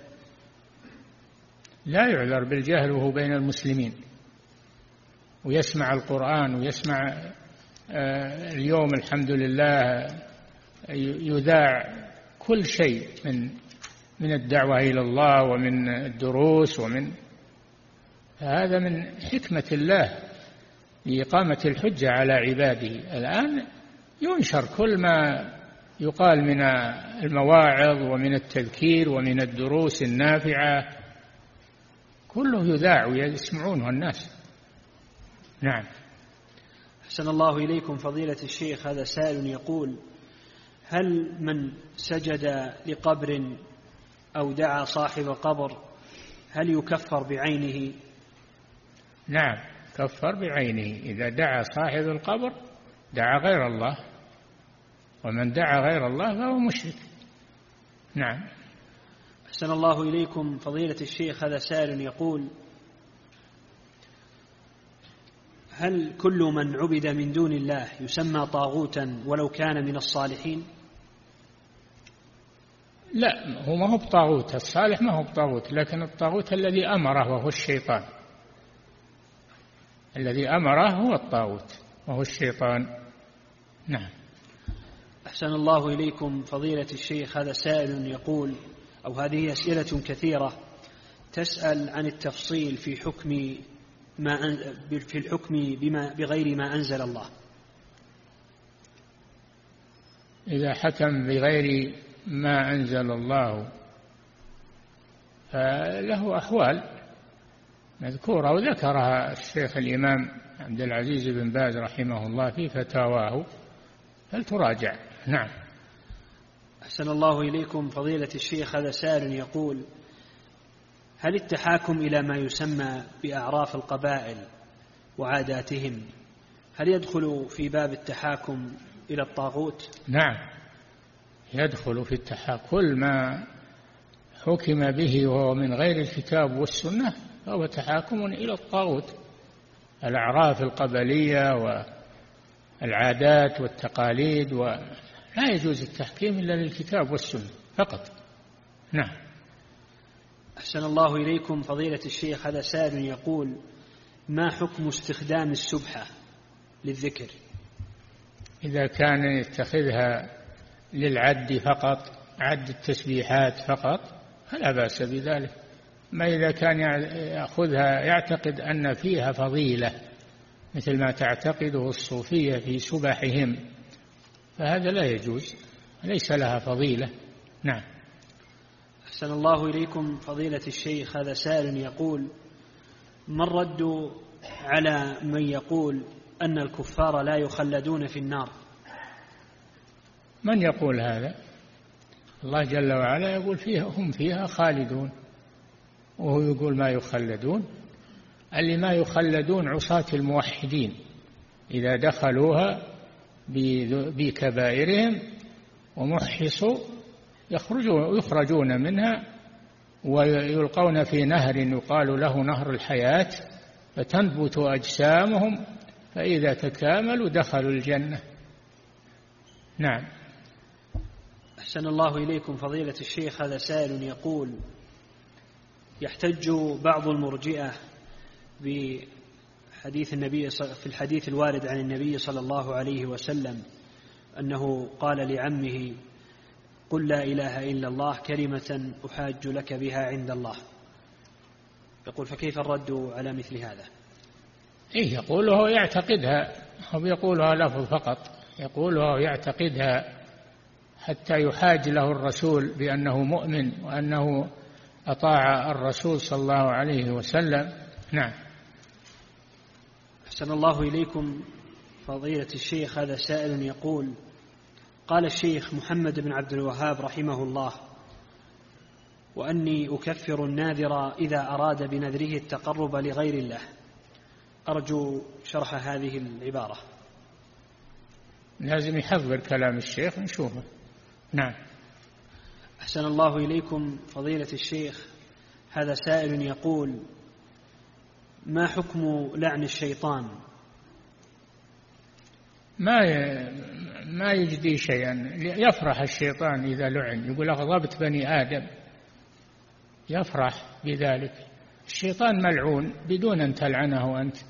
لا يعذر بالجهل وهو بين المسلمين ويسمع القرآن ويسمع اليوم الحمد لله يذاع كل شيء من الدعوة إلى الله ومن الدروس، هذا من حكمة الله لإقامة الحجة على عباده. الآن ينشر كل ما يقال من المواعظ ومن التذكير ومن الدروس النافعة، كله يذاع ويسمعونه الناس. نعم. أحسن الله إليكم فضيلة الشيخ، هذا سائل يقول: هل من سجد لقبر أو دعا صاحب قبر هل يكفر بعينه؟ نعم، كفر بعينه. إذا دعا صاحب القبر دعا غير الله، ومن دعا غير الله فهو مشرك. نعم. أحسن الله إليكم فضيلة الشيخ، هذا سائل يقول: هل كل من عبد من دون الله يسمى طاغوتا ولو كان من الصالحين؟ لا، هو ما هو بطاغوت، الصالح ما هو بطاغوت، لكن الطاغوت الذي أمره وهو الشيطان، الذي أمره هو الطاغوت وهو الشيطان. نعم. أحسن الله إليكم فضيلة الشيخ، هذا سائل يقول، أو هذه أسئلة كثيرة تسأل عن التفصيل في الحكم بغير ما أنزل الله. إذا حكم بغير ما أنزل الله فله أحوال مذكورة وذكرها الشيخ الإمام عبد العزيز بن باز رحمه الله في فتاواه، فلتراجع. نعم. أحسن الله إليكم فضيلة الشيخ، هذا سائل يقول: هل التحاكم إلى ما يسمى بأعراف القبائل وعاداتهم هل يدخل في باب التحاكم إلى الطاغوت؟ نعم، يدخل في التحاكم. كل ما حكم به وهو من غير الكتاب والسنة فهو تحاكم إلى الطاغوت. الأعراف القبلية والعادات والتقاليد، لا يجوز التحكيم إلا للكتاب والسنة فقط. نعم. أحسن الله إليكم فضيلة الشيخ، هذا سائل يقول: ما حكم استخدام السبحة للذكر؟ إذا كان يتخذها للعد فقط، عد التسبيحات فقط، فلا بأس بذلك. ما إذا كان يأخذها يعتقد أن فيها فضيلة مثل ما تعتقده الصوفية في سبحهم، فهذا لا يجوز. ليس لها فضيلة. نعم. أحسن الله إليكم فضيلة الشيخ، هذا سائل يقول: ما الرد على من يقول أن الكفار لا يخلدون في النار؟ من يقول هذا؟ الله جل وعلا يقول فيها هم فيها خالدون، وهو يقول ما يخلدون. اللي ما يخلدون عصاة الموحدين، إذا دخلوها بكبائرهم ومحصوا يخرجون منها ويلقون في نهر يقال له نهر الحياة، فتنبت أجسامهم، فإذا تكاملوا دخلوا الجنة. نعم. أحسن الله إليكم فضيلة الشيخ، هذا سائل يقول: يحتج بعض المرجئة بحديث النبي في الحديث الوارد عن النبي صلى الله عليه وسلم أنه قال لعمه: قل لا إله إلا الله كلمة أحاج لك بها عند الله. يقول: فكيف الرد على مثل هذا؟ يقوله يعتقدها، هو يقولها لفظ فقط، يقولها يعتقدها حتى يحاج له الرسول بأنه مؤمن وأنه أطاع الرسول صلى الله عليه وسلم. نعم. أحسن الله إليكم فضيلة الشيخ، هذا سائل يقول: قال الشيخ محمد بن عبد الوهاب رحمه الله: وأني أكفر الناذر إذا أراد بنذره التقرب لغير الله. أرجو شرح هذه العبارة. لازم يحضر كلام الشيخ نشوفه. نعم. أحسن الله إليكم فضيلة الشيخ، هذا سائل يقول: ما حكم لعن الشيطان؟ ما يجدي شيئا، يفرح الشيطان إذا لعن، يقول أغضبت بني آدم، يفرح بذلك. الشيطان ملعون بدون أن تلعنه أنت،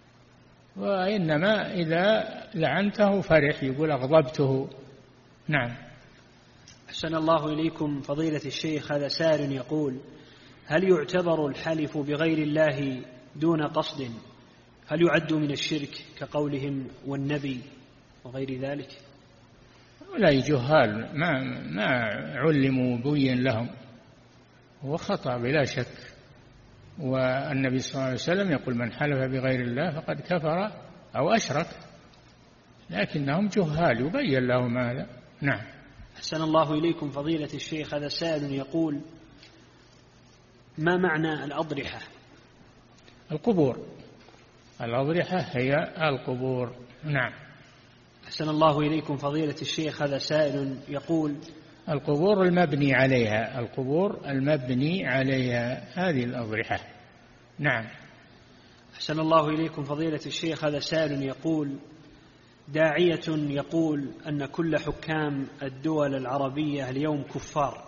وإنما إذا لعنته فرح، يقول أغضبته. نعم. أحسن الله إليكم فضيلة الشيخ، هذا سائل يقول: هل يعتبر الحلف بغير الله دون قصد؟ هل يعد من الشرك كقولهم والنبي وغير ذلك؟ لا، جهال ما علموا بين لهم، هو خطأ بلا شك. والنبي صلى الله عليه وسلم يقول: من حلف بغير الله فقد كفر أو أشرك، لكنهم جهال يبين لهم هذا. نعم. أحسن الله إليكم فضيلة الشيخ، هذا سائل يقول: ما معنى الأضرحة؟ القبور. الأضرحة هي القبور. نعم. أحسن الله إليكم فضيلة الشيخ، هذا سائل يقول: القبور المبني عليها، القبور المبني عليها هذه الأضرحة. نعم. أحسن الله إليكم فضيلة الشيخ، هذا سائل يقول: داعية يقول أن كل حكام الدول العربية اليوم كفار،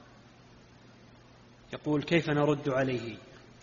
يقول: كيف نرد عليه؟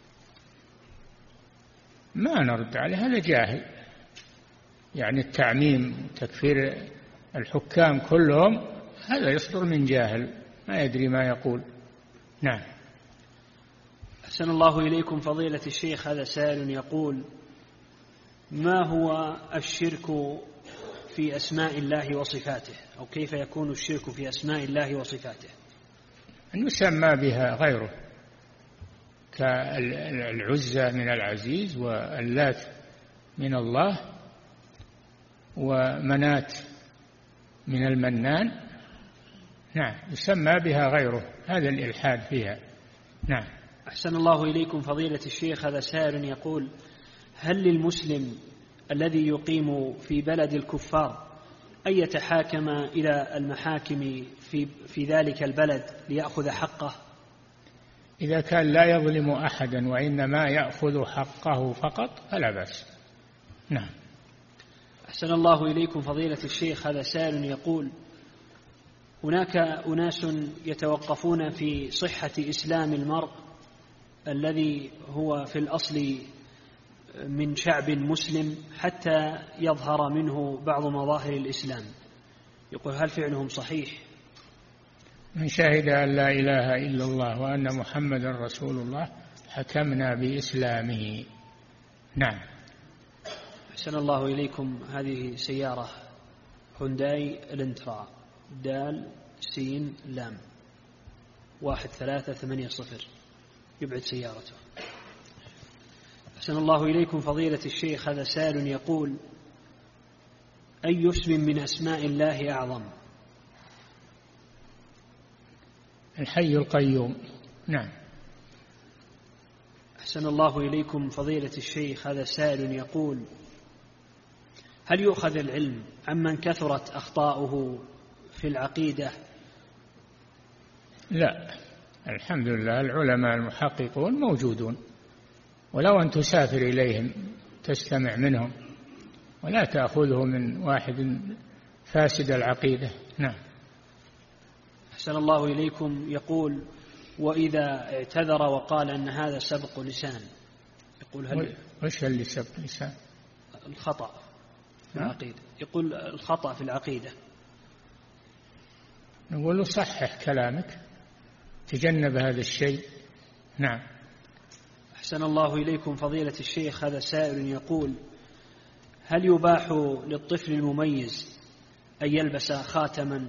ما نرد عليه، هذا جاهل، يعني التعميم تكفير الحكام كلهم هذا يصدر من جاهل ما يدري ما يقول. نعم. أحسن الله إليكم فضيلة الشيخ، هذا سائل يقول: ما هو الشرك في أسماء الله وصفاته، أو كيف يكون الشرك في أسماء الله وصفاته؟ أن يسمى بها غيره، كالعزى من العزيز، واللات من الله، ومنات من المنان. نعم، يسمى بها غيره، هذا الإلحاد فيها. نعم. أحسن الله إليكم فضيلة الشيخ، هذا سائل يقول: هل للمسلم الذي يقيم في بلد الكفار أن يتحاكم إلى المحاكم في ذلك البلد ليأخذ حقه؟ إذا كان لا يظلم أحدا وإنما يأخذ حقه فقط فلا بأس. نعم. أحسن الله إليكم فضيلة الشيخ، هذا سائل يقول: هناك أناس يتوقفون في صحة إسلام المرء الذي هو في الأصل من شعب مسلم حتى يظهر منه بعض مظاهر الإسلام، يقول: هل فعلهم صحيح؟ من شهد أن لا إله إلا الله وأن محمد رسول الله حكمنا بإسلامه. نعم. أحسن الله إليكم، هذه سيارة هونداي الانترا دال سين لام 1380 يبعد سيارته. أحسن الله إليكم فضيلة الشيخ، هذا سائل يقول: أي اسم من أسماء الله أعظم؟ الحي القيوم. نعم. أحسن الله إليكم فضيلة الشيخ، هذا سائل يقول: هل يؤخذ العلم عمن كثرت أخطاؤه في العقيدة؟ لا، الحمد لله العلماء المحققون موجودون، ولو أن تسافر إليهم تستمع منهم، ولا تأخذه من واحد فاسد العقيدة. نعم. أحسن الله إليكم يقول: وإذا اعتذر وقال أن هذا سبق لسان، يقول هل وش اللي سبق لسان؟ الخطأ في العقيدة، يقول الخطأ في العقيدة. نقول له صحح كلامك، تجنب هذا الشيء. نعم. أحسن الله إليكم فضيلة الشيخ، هذا سائل يقول: هل يباح للطفل المميز أن يلبس خاتما؟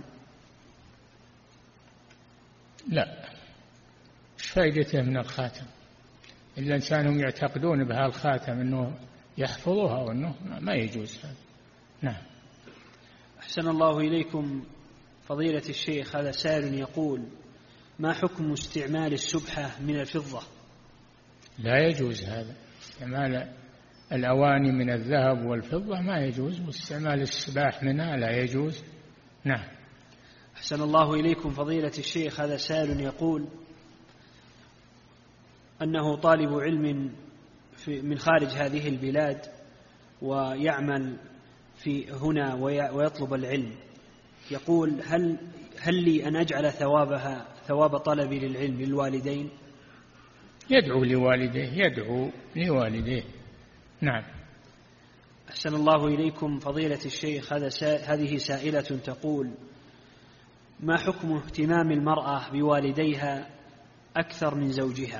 لا، ايش فائدته من الخاتم؟ إلا إنسانهم يعتقدون بها الخاتم أنه يحفظها وأنه ما يجوز هذا. نعم. أحسن الله إليكم فضيلة الشيخ، هذا سائل يقول: ما حكم استعمال السبحة من الفضة؟ لا يجوز هذا، استعمال الأواني من الذهب والفضة ما يجوز، واستعمال السباح منها لا يجوز. نعم. أحسن الله إليكم فضيلة الشيخ، هذا سائل يقول أنه طالب علم من خارج هذه البلاد ويعمل في هنا ويطلب العلم، يقول: هل لي أن أجعل ثواب طلبي للعلم للوالدين؟ يدعو لوالديه. نعم. أحسن الله إليكم فضيلة الشيخ، هذه سائلة تقول: ما حكم اهتمام المرأة بوالديها أكثر من زوجها؟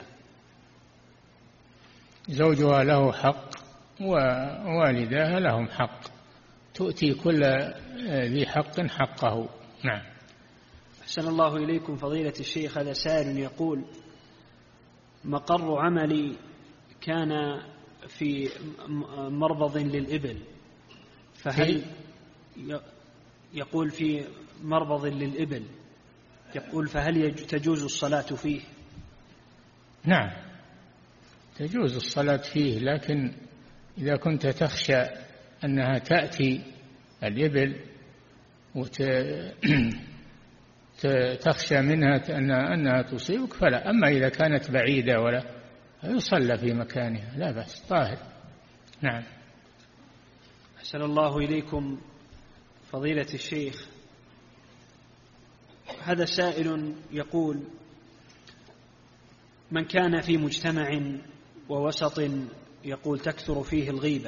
زوجها له حق ووالداها لهم حق، تؤتي كل ذي حق حقه. نعم. أحسن الله إليكم فضيلة الشيخ، هذا سائل يقول: مقر عملي كان في مربض للإبل، فهل يقول في مربض للإبل، يقول فهل تجوز الصلاة فيه؟ نعم، تجوز الصلاة فيه، لكن إذا كنت تخشى أنها تأتي الإبل وتخشى منها أنها تصيبك فلا. أما إذا كانت بعيدة ولا يصلى في مكانها لا بأس، طاهر. نعم. أحسن الله إليكم فضيلة الشيخ، هذا سائل يقول: من كان في مجتمع ووسط يقول تكثر فيه الغيبة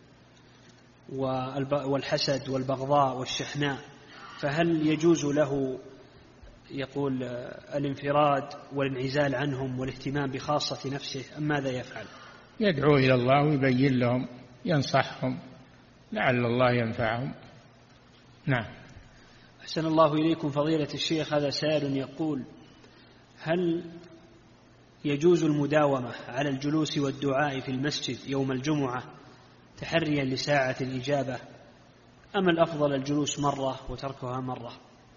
والحسد والبغضاء والشحناء، فهل يجوز له يقول الانفراد والانعزال عنهم والاهتمام بخاصة نفسه، أم ماذا يفعل؟ يدعو إلى الله ويبين لهم، ينصحهم، لعل الله ينفعهم. نعم. أحسن الله إليكم فضيلة الشيخ، هذا سائل يقول: هل يجوز المداومة على الجلوس والدعاء في المسجد يوم الجمعة تحريا لساعة الإجابة، أم الأفضل الجلوس مرة وتركها مرة؟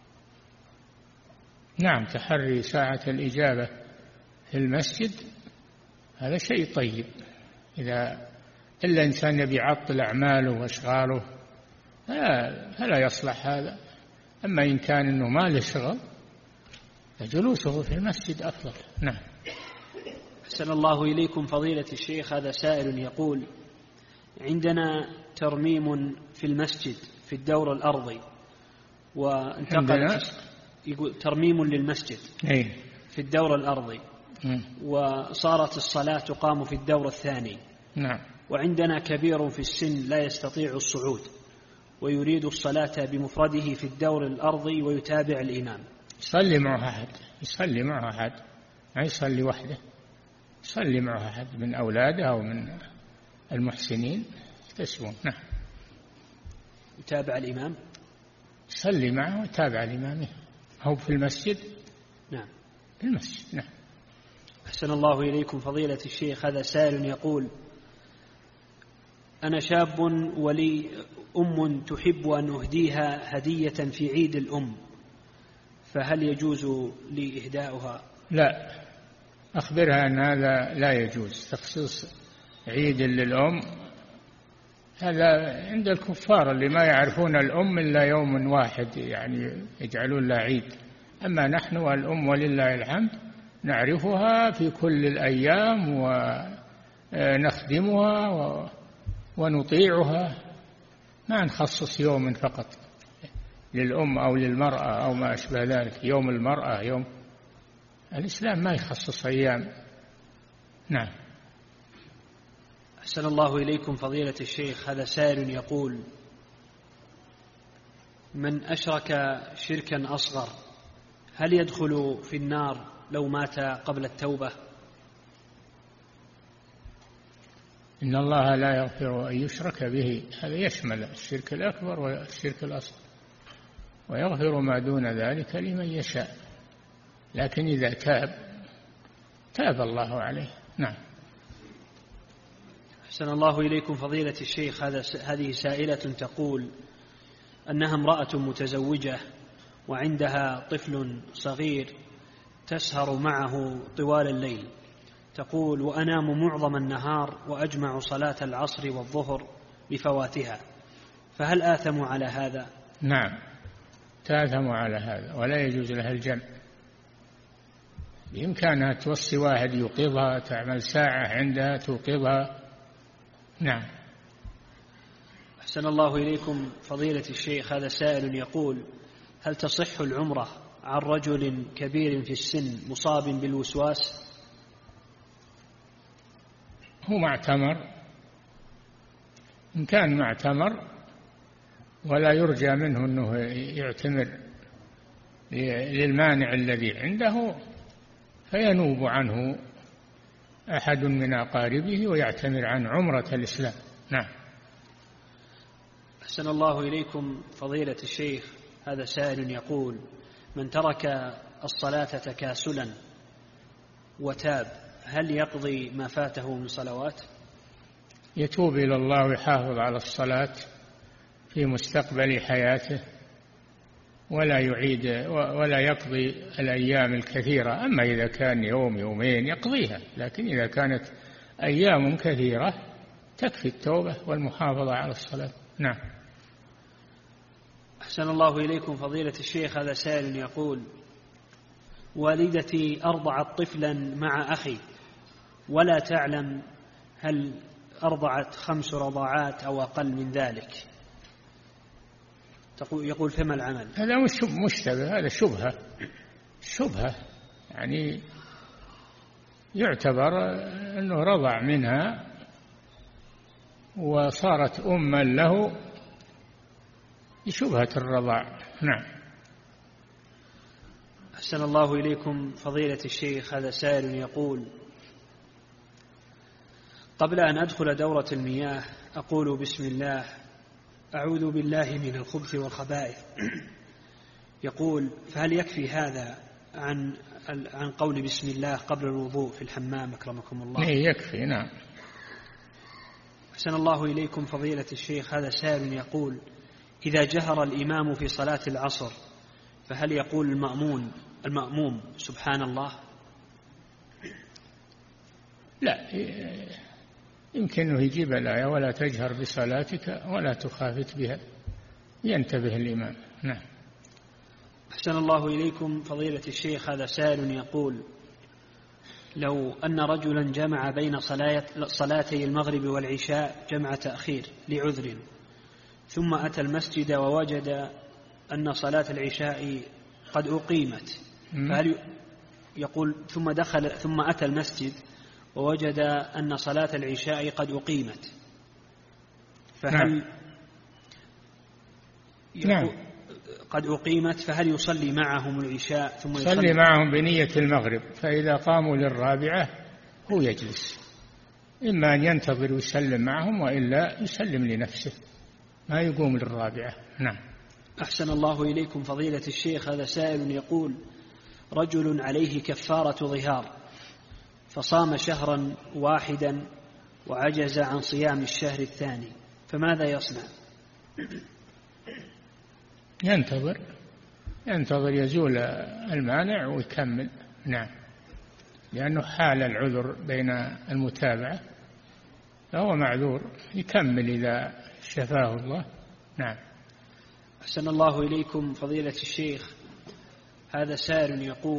نعم، تحري ساعة الإجابة في المسجد هذا شيء طيب، إذا إلا إنسان يبي يعطل أعماله وأشغاله فلا يصلح هذا. أما إن كان إنه ما له شغل فجلوسه في المسجد أفضل. نعم. أحسن الله إليكم فضيلة الشيخ، هذا سائل يقول: عندنا ترميم في المسجد في الدور الأرضي، وانتقلت يقول ترميم للمسجد في الدور الأرضي، وصارت الصلاة تقام في الدور الثاني. نعم. وعندنا كبير في السن لا يستطيع الصعود ويريد الصلاة بمفرده في الدور الأرضي ويتابع الإمام. يصلي معه أحد، ما يصلي وحده، يصلي معه أحد من أولاده أو من المحسنين يكتسبون. نعم. يتابع الإمام، يصلي معه ويتابع الإمامه. هو في المسجد؟ نعم في المسجد. نعم. أحسن الله إليكم فضيلة الشيخ. هذا سائل يقول: أنا شاب ولي أم تحب أن أهديها هدية في عيد الأم، فهل يجوز لي إهداؤها؟ لا، أخبرها أن هذا لا يجوز. تخصيص عيد للأم هذا عند الكفار اللي ما يعرفون الأم إلا يوم واحد، يعني يجعلون لها عيد. أما نحن والأم ولله الحمد نعرفها في كل الأيام ونخدمها ونطيعها، ما نخصص يوم فقط للأم أو للمرأة أو ما أشبه ذلك. يوم المرأة، يوم الإسلام ما يخصص أيام. نعم. أحسن الله إليكم فضيلة الشيخ. هذا سائل يقول: من أشرك شركا أصغر هل يدخل في النار لو مات قبل التوبة؟ إن الله لا يغفر أن يشرك به، هذا يشمل الشرك الأكبر والشرك الأصغر، ويغفر ما دون ذلك لمن يشاء، لكن إذا تاب الله عليه. نعم. أحسن الله إليكم فضيلة الشيخ. هذه سائلة تقول أنها امرأة متزوجة وعندها طفل صغير تسهر معه طوال الليل. تقول: وأنام معظم النهار وأجمع صلاة العصر والظهر بفواتها، فهل آثم على هذا؟ نعم، تآثم على هذا، ولا يجوز لها الجمع. بإمكانها توصي واحد يوقظها، تعمل ساعة عندها توقظها. نعم. أحسن الله إليكم فضيلة الشيخ. هذا سائل يقول: هل تصح العمرة عن رجل كبير في السن مصاب بالوسواس؟ هو معتمر، إن كان معتمر ولا يرجى منه أنه يعتمر للمانع الذي عنده، فينوب عنه أحد من أقاربه ويعتمر عن عمرة الإسلام. نعم. أحسن الله إليكم فضيلة الشيخ. هذا سائل يقول: من ترك الصلاة تكاسلا وتاب هل يقضي ما فاته من صلوات؟ يتوب إلى الله ويحافظ على الصلاة في مستقبل حياته، ولا يعيد ولا يقضي الأيام الكثيرة. أما إذا كان يوم يومين يقضيها، لكن إذا كانت أيام كثيرة تكفي التوبة والمحافظة على الصلاة. نعم. أحسن الله إليكم فضيلة الشيخ. هذا سائل يقول: والدتي أرضعت طفلا مع أخي ولا تعلم هل أرضعت 5 رضاعات أو أقل من ذلك. يقول: فما العمل؟ هذا مشتبه، هذا شبهة، يعني يعتبر أنه رضع منها وصارت أما له بشبهة الرضاع. نعم. أحسن الله إليكم فضيلة الشيخ. هذا سائل يقول: قبل أن أدخل دورة المياه أقول بسم الله أعوذ بالله من الخبث والخبائث. يقول: فهل يكفي هذا عن قول بسم الله قبل الوضوء في الحمام أكرمكم الله؟ يكفي. نعم. أحسن الله إليكم فضيلة الشيخ. هذا سائل يقول: إذا جهر الإمام في صلاة العصر فهل يقول المأموم سبحان الله؟ لا، يمكنه يجيب الآية ولا تجهر بصلاتك ولا تخافت بها، ينتبه الإمام. نعم. أحسن الله إليكم فضيلة الشيخ. هذا سائل يقول: لو أن رجلا جمع بين صلاتي المغرب والعشاء جمع تأخير لعذر، ثم أتى المسجد ووجد أن صلاة العشاء قد أقيمت، فهل يقول ثم أتى المسجد ووجد أن صلاة العشاء قد أقيمت، فهل قد أقيمت فهل يصلي معهم العشاء ثم يصلي معهم بنية المغرب؟ فإذا قاموا للرابعة هو يجلس، إما أن ينتظر ويسلم معهم وإلا يسلم لنفسه، ما يقوم للرابعة. نعم. أحسن الله إليكم فضيلة الشيخ. هذا سائل يقول: رجل عليه كفارة ظهار فصام شهرا واحدا وعجز عن صيام الشهر الثاني، فماذا يصنع؟ ينتظر يزول المانع ويكمل. نعم، لأنه حال العذر بين المتابعة، فهو معذور، يكمل إذا شفاه الله. نعم. أحسن الله إليكم فضيلة الشيخ. هذا سائل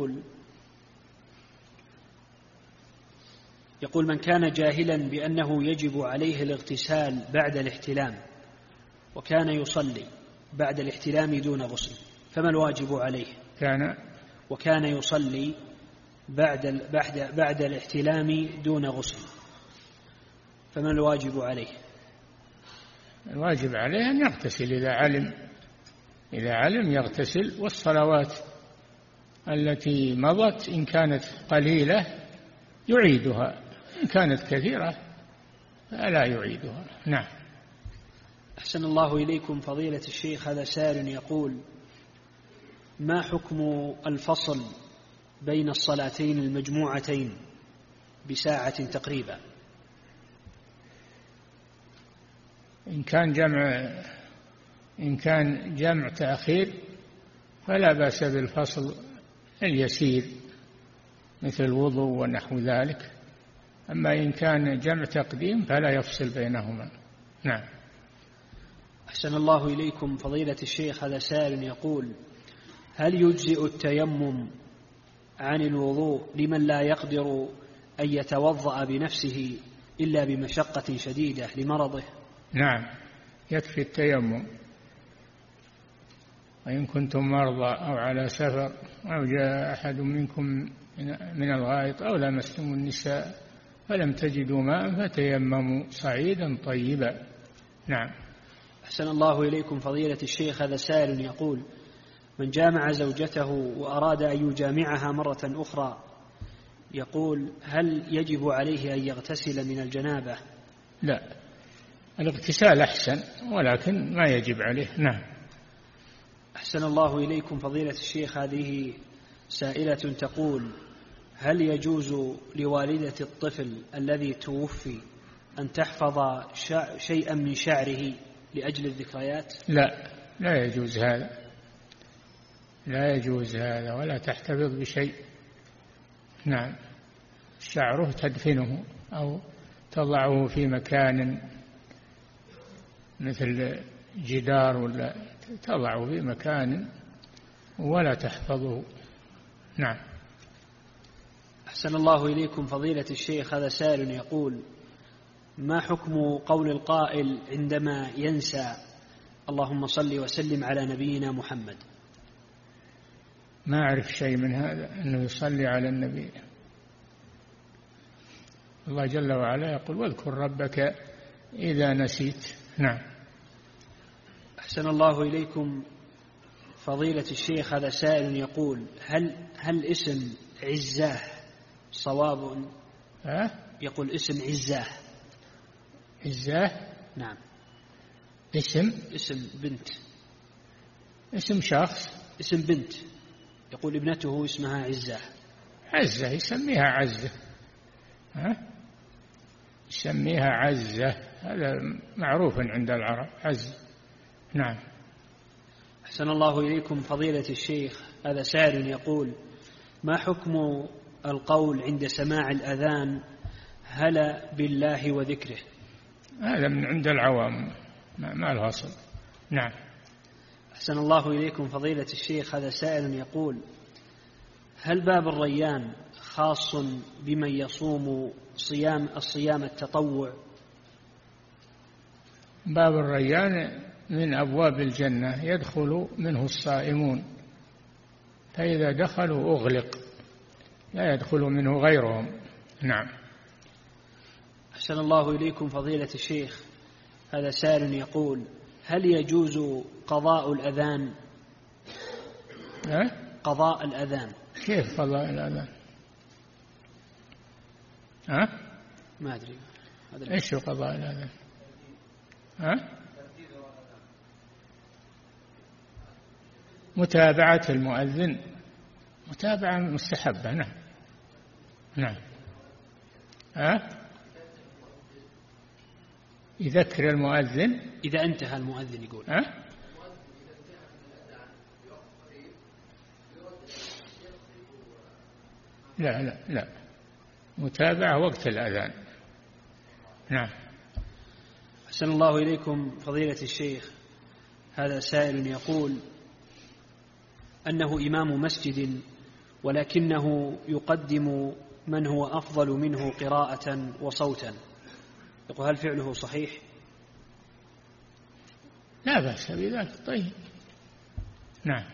يقول: من كان جاهلا بأنه يجب عليه الاغتسال بعد الاحتلام وكان يصلي بعد الاحتلام دون غسل، فما الواجب عليه؟ وكان يصلي بعد الاحتلام دون غسل، فما الواجب عليه؟ الواجب عليه أن يغتسل إذا علم يغتسل، والصلوات التي مضت إن كانت قليلة يعيدها، إن كانت كثيرة فلا يعيدها. نعم. أحسن الله إليكم فضيلة الشيخ. هذا سائل يقول: ما حكم الفصل بين الصلاتين المجموعتين بساعة تقريبا؟ إن كان جمع تأخير فلا بأس بالفصل اليسير مثل الوضوء ونحو ذلك، أما إن كان جمع تقديم فلا يفصل بينهما. نعم. أحسن الله إليكم فضيلة الشيخ. هذا سائل يقول: هل يجزئ التيمم عن الوضوء لمن لا يقدر أن يتوضأ بنفسه إلا بمشقة شديدة لمرضه؟ نعم، يكفي التيمم. وإن كنتم مرضى أو على سفر أو جاء أحد منكم من الغائط أو لمستم النساء فلم تجدوا ماء فتيمموا صعيدا طيبا. نعم. أحسن الله إليكم فضيلة الشيخ. هذا سائل يقول: من جامع زوجته وأراد أن يجامعها مرة أخرى، يقول: هل يجب عليه أن يغتسل من الجنابة؟ لا، الاغتسال أحسن ولكن ما يجب عليه. نعم. أحسن الله إليكم فضيلة الشيخ. هذه سائلة تقول: هل يجوز لوالدة الطفل الذي توفي أن تحفظ شيئا من شعره لأجل الذكريات؟ لا يجوز هذا، لا يجوز هذا، ولا تحتفظ بشيء. نعم. شعره تدفنه أو تضعه في مكان مثل جدار، ولا تضعه في مكان ولا تحفظه. نعم. أحسن الله إليكم فضيلة الشيخ. هذا سائل يقول: ما حكم قول القائل عندما ينسى اللهم صل وسلم على نبينا محمد؟ ما أعرف شيء من هذا، أنه يصلي على النبي. الله جل وعلا يقول: واذكر ربك إذا نسيت. نعم. أحسن الله إليكم فضيلة الشيخ. هذا سائل يقول: هل اسم عزاه صواب؟ يقول اسم عزاه. نعم. اسم بنت، اسم شخص، اسم بنت. يقول ابنته اسمها عزة يسميها عزة. يسميها عزة، هذا معروف عند العرب، عزة. نعم. أحسن الله إليكم فضيلة الشيخ. هذا سائل يقول: ما حكم القول عند سماع الأذان هلا بالله وذكره؟ هذا من عند العوام، ما له أصل. نعم. أحسن الله إليكم فضيلة الشيخ. هذا سائل يقول: هل باب الريان خاص بمن يصوم الصيام التطوع؟ باب الريان من أبواب الجنة، يدخل منه الصائمون، فإذا دخلوا أغلق، لا يدخل منه غيرهم. نعم. أحسن الله إليكم فضيلة الشيخ. هذا سائل يقول: هل يجوز قضاء الأذان؟ قضاء الأذان. كيف قضاء الأذان؟ ما أدري إيش هو قضاء الأذان؟ متابعة المؤذن متابعة مستحبة. نعم نعم. يذكر المؤذن إذا انتهى المؤذن يقول لا لا لا، متابعة وقت الأذان. نعم. أحسن الله إليكم فضيلة الشيخ، هذا سائل يقول أنه إمام مسجد ولكنه يقدم من هو أفضل منه قراءة وصوتا، يقول هل فعله صحيح؟ لا بأس بذلك. طيب. نعم.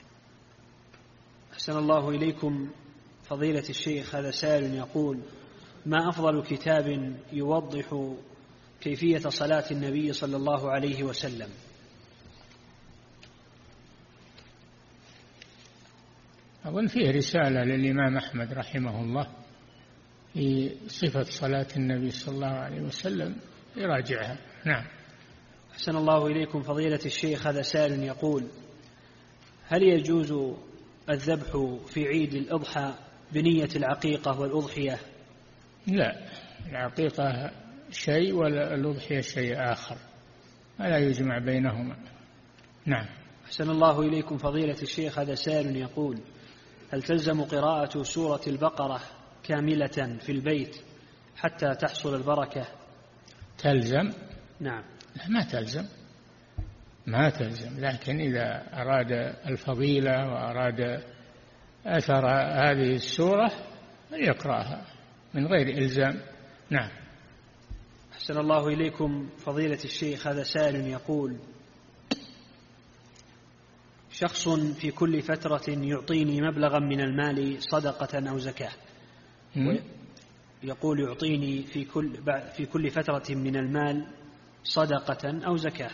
أحسن الله إليكم فضيلة الشيخ، هذا سائل يقول ما أفضل كتاب يوضح كيفية صلاة النبي صلى الله عليه وسلم؟ أظن فيه رسالة للإمام أحمد رحمه الله في صفة صلاة النبي صلى الله عليه وسلم، يراجعها. نعم. أحسن الله إليكم فضيلة الشيخ، هذا سائل يقول هل يجوز الذبح في عيد الأضحى بنية العقيقة والأضحية؟ لا، العقيقة شيء والأضحية شيء آخر، ولا يجمع بينهما. نعم. أحسن الله إليكم فضيلة الشيخ، هذا سائل يقول هل تلزم قراءة سورة البقرة كاملة في البيت حتى تحصل البركة؟ تلزم؟ نعم. ما تلزم، لكن إذا أراد الفضيلة وأراد أثر هذه السورة يقرأها من غير إلزام. نعم. أحسن الله إليكم فضيلة الشيخ، هذا سائل يقول شخص في كل فترة يعطيني مبلغا من المال صدقة أو زكاة، يقول يعطيني في كل فترة من المال صدقة أو زكاة،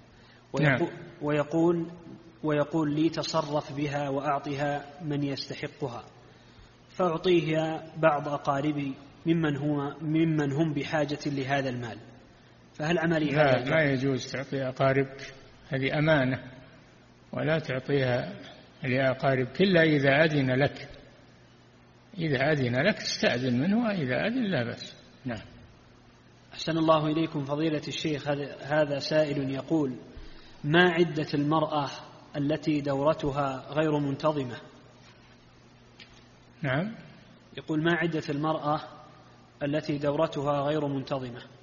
ويقول لي تصرف بها وأعطها من يستحقها، فأعطيها بعض أقاربي ممن هم بحاجة لهذا المال، فهل عملي هذا؟ لا يجوز تعطي أقاربك، هذه أمانة، ولا تعطيها لأقاربك إلا إذا أذن لك. إذا أذن لك استأذن منه، وإذا أذن لا بأس. نعم. أحسن الله إليكم فضيلة الشيخ، هذا سائل يقول ما عدة المرأة التي دورتها غير منتظمة؟ نعم. يقول ما عدة المرأة التي دورتها غير منتظمة؟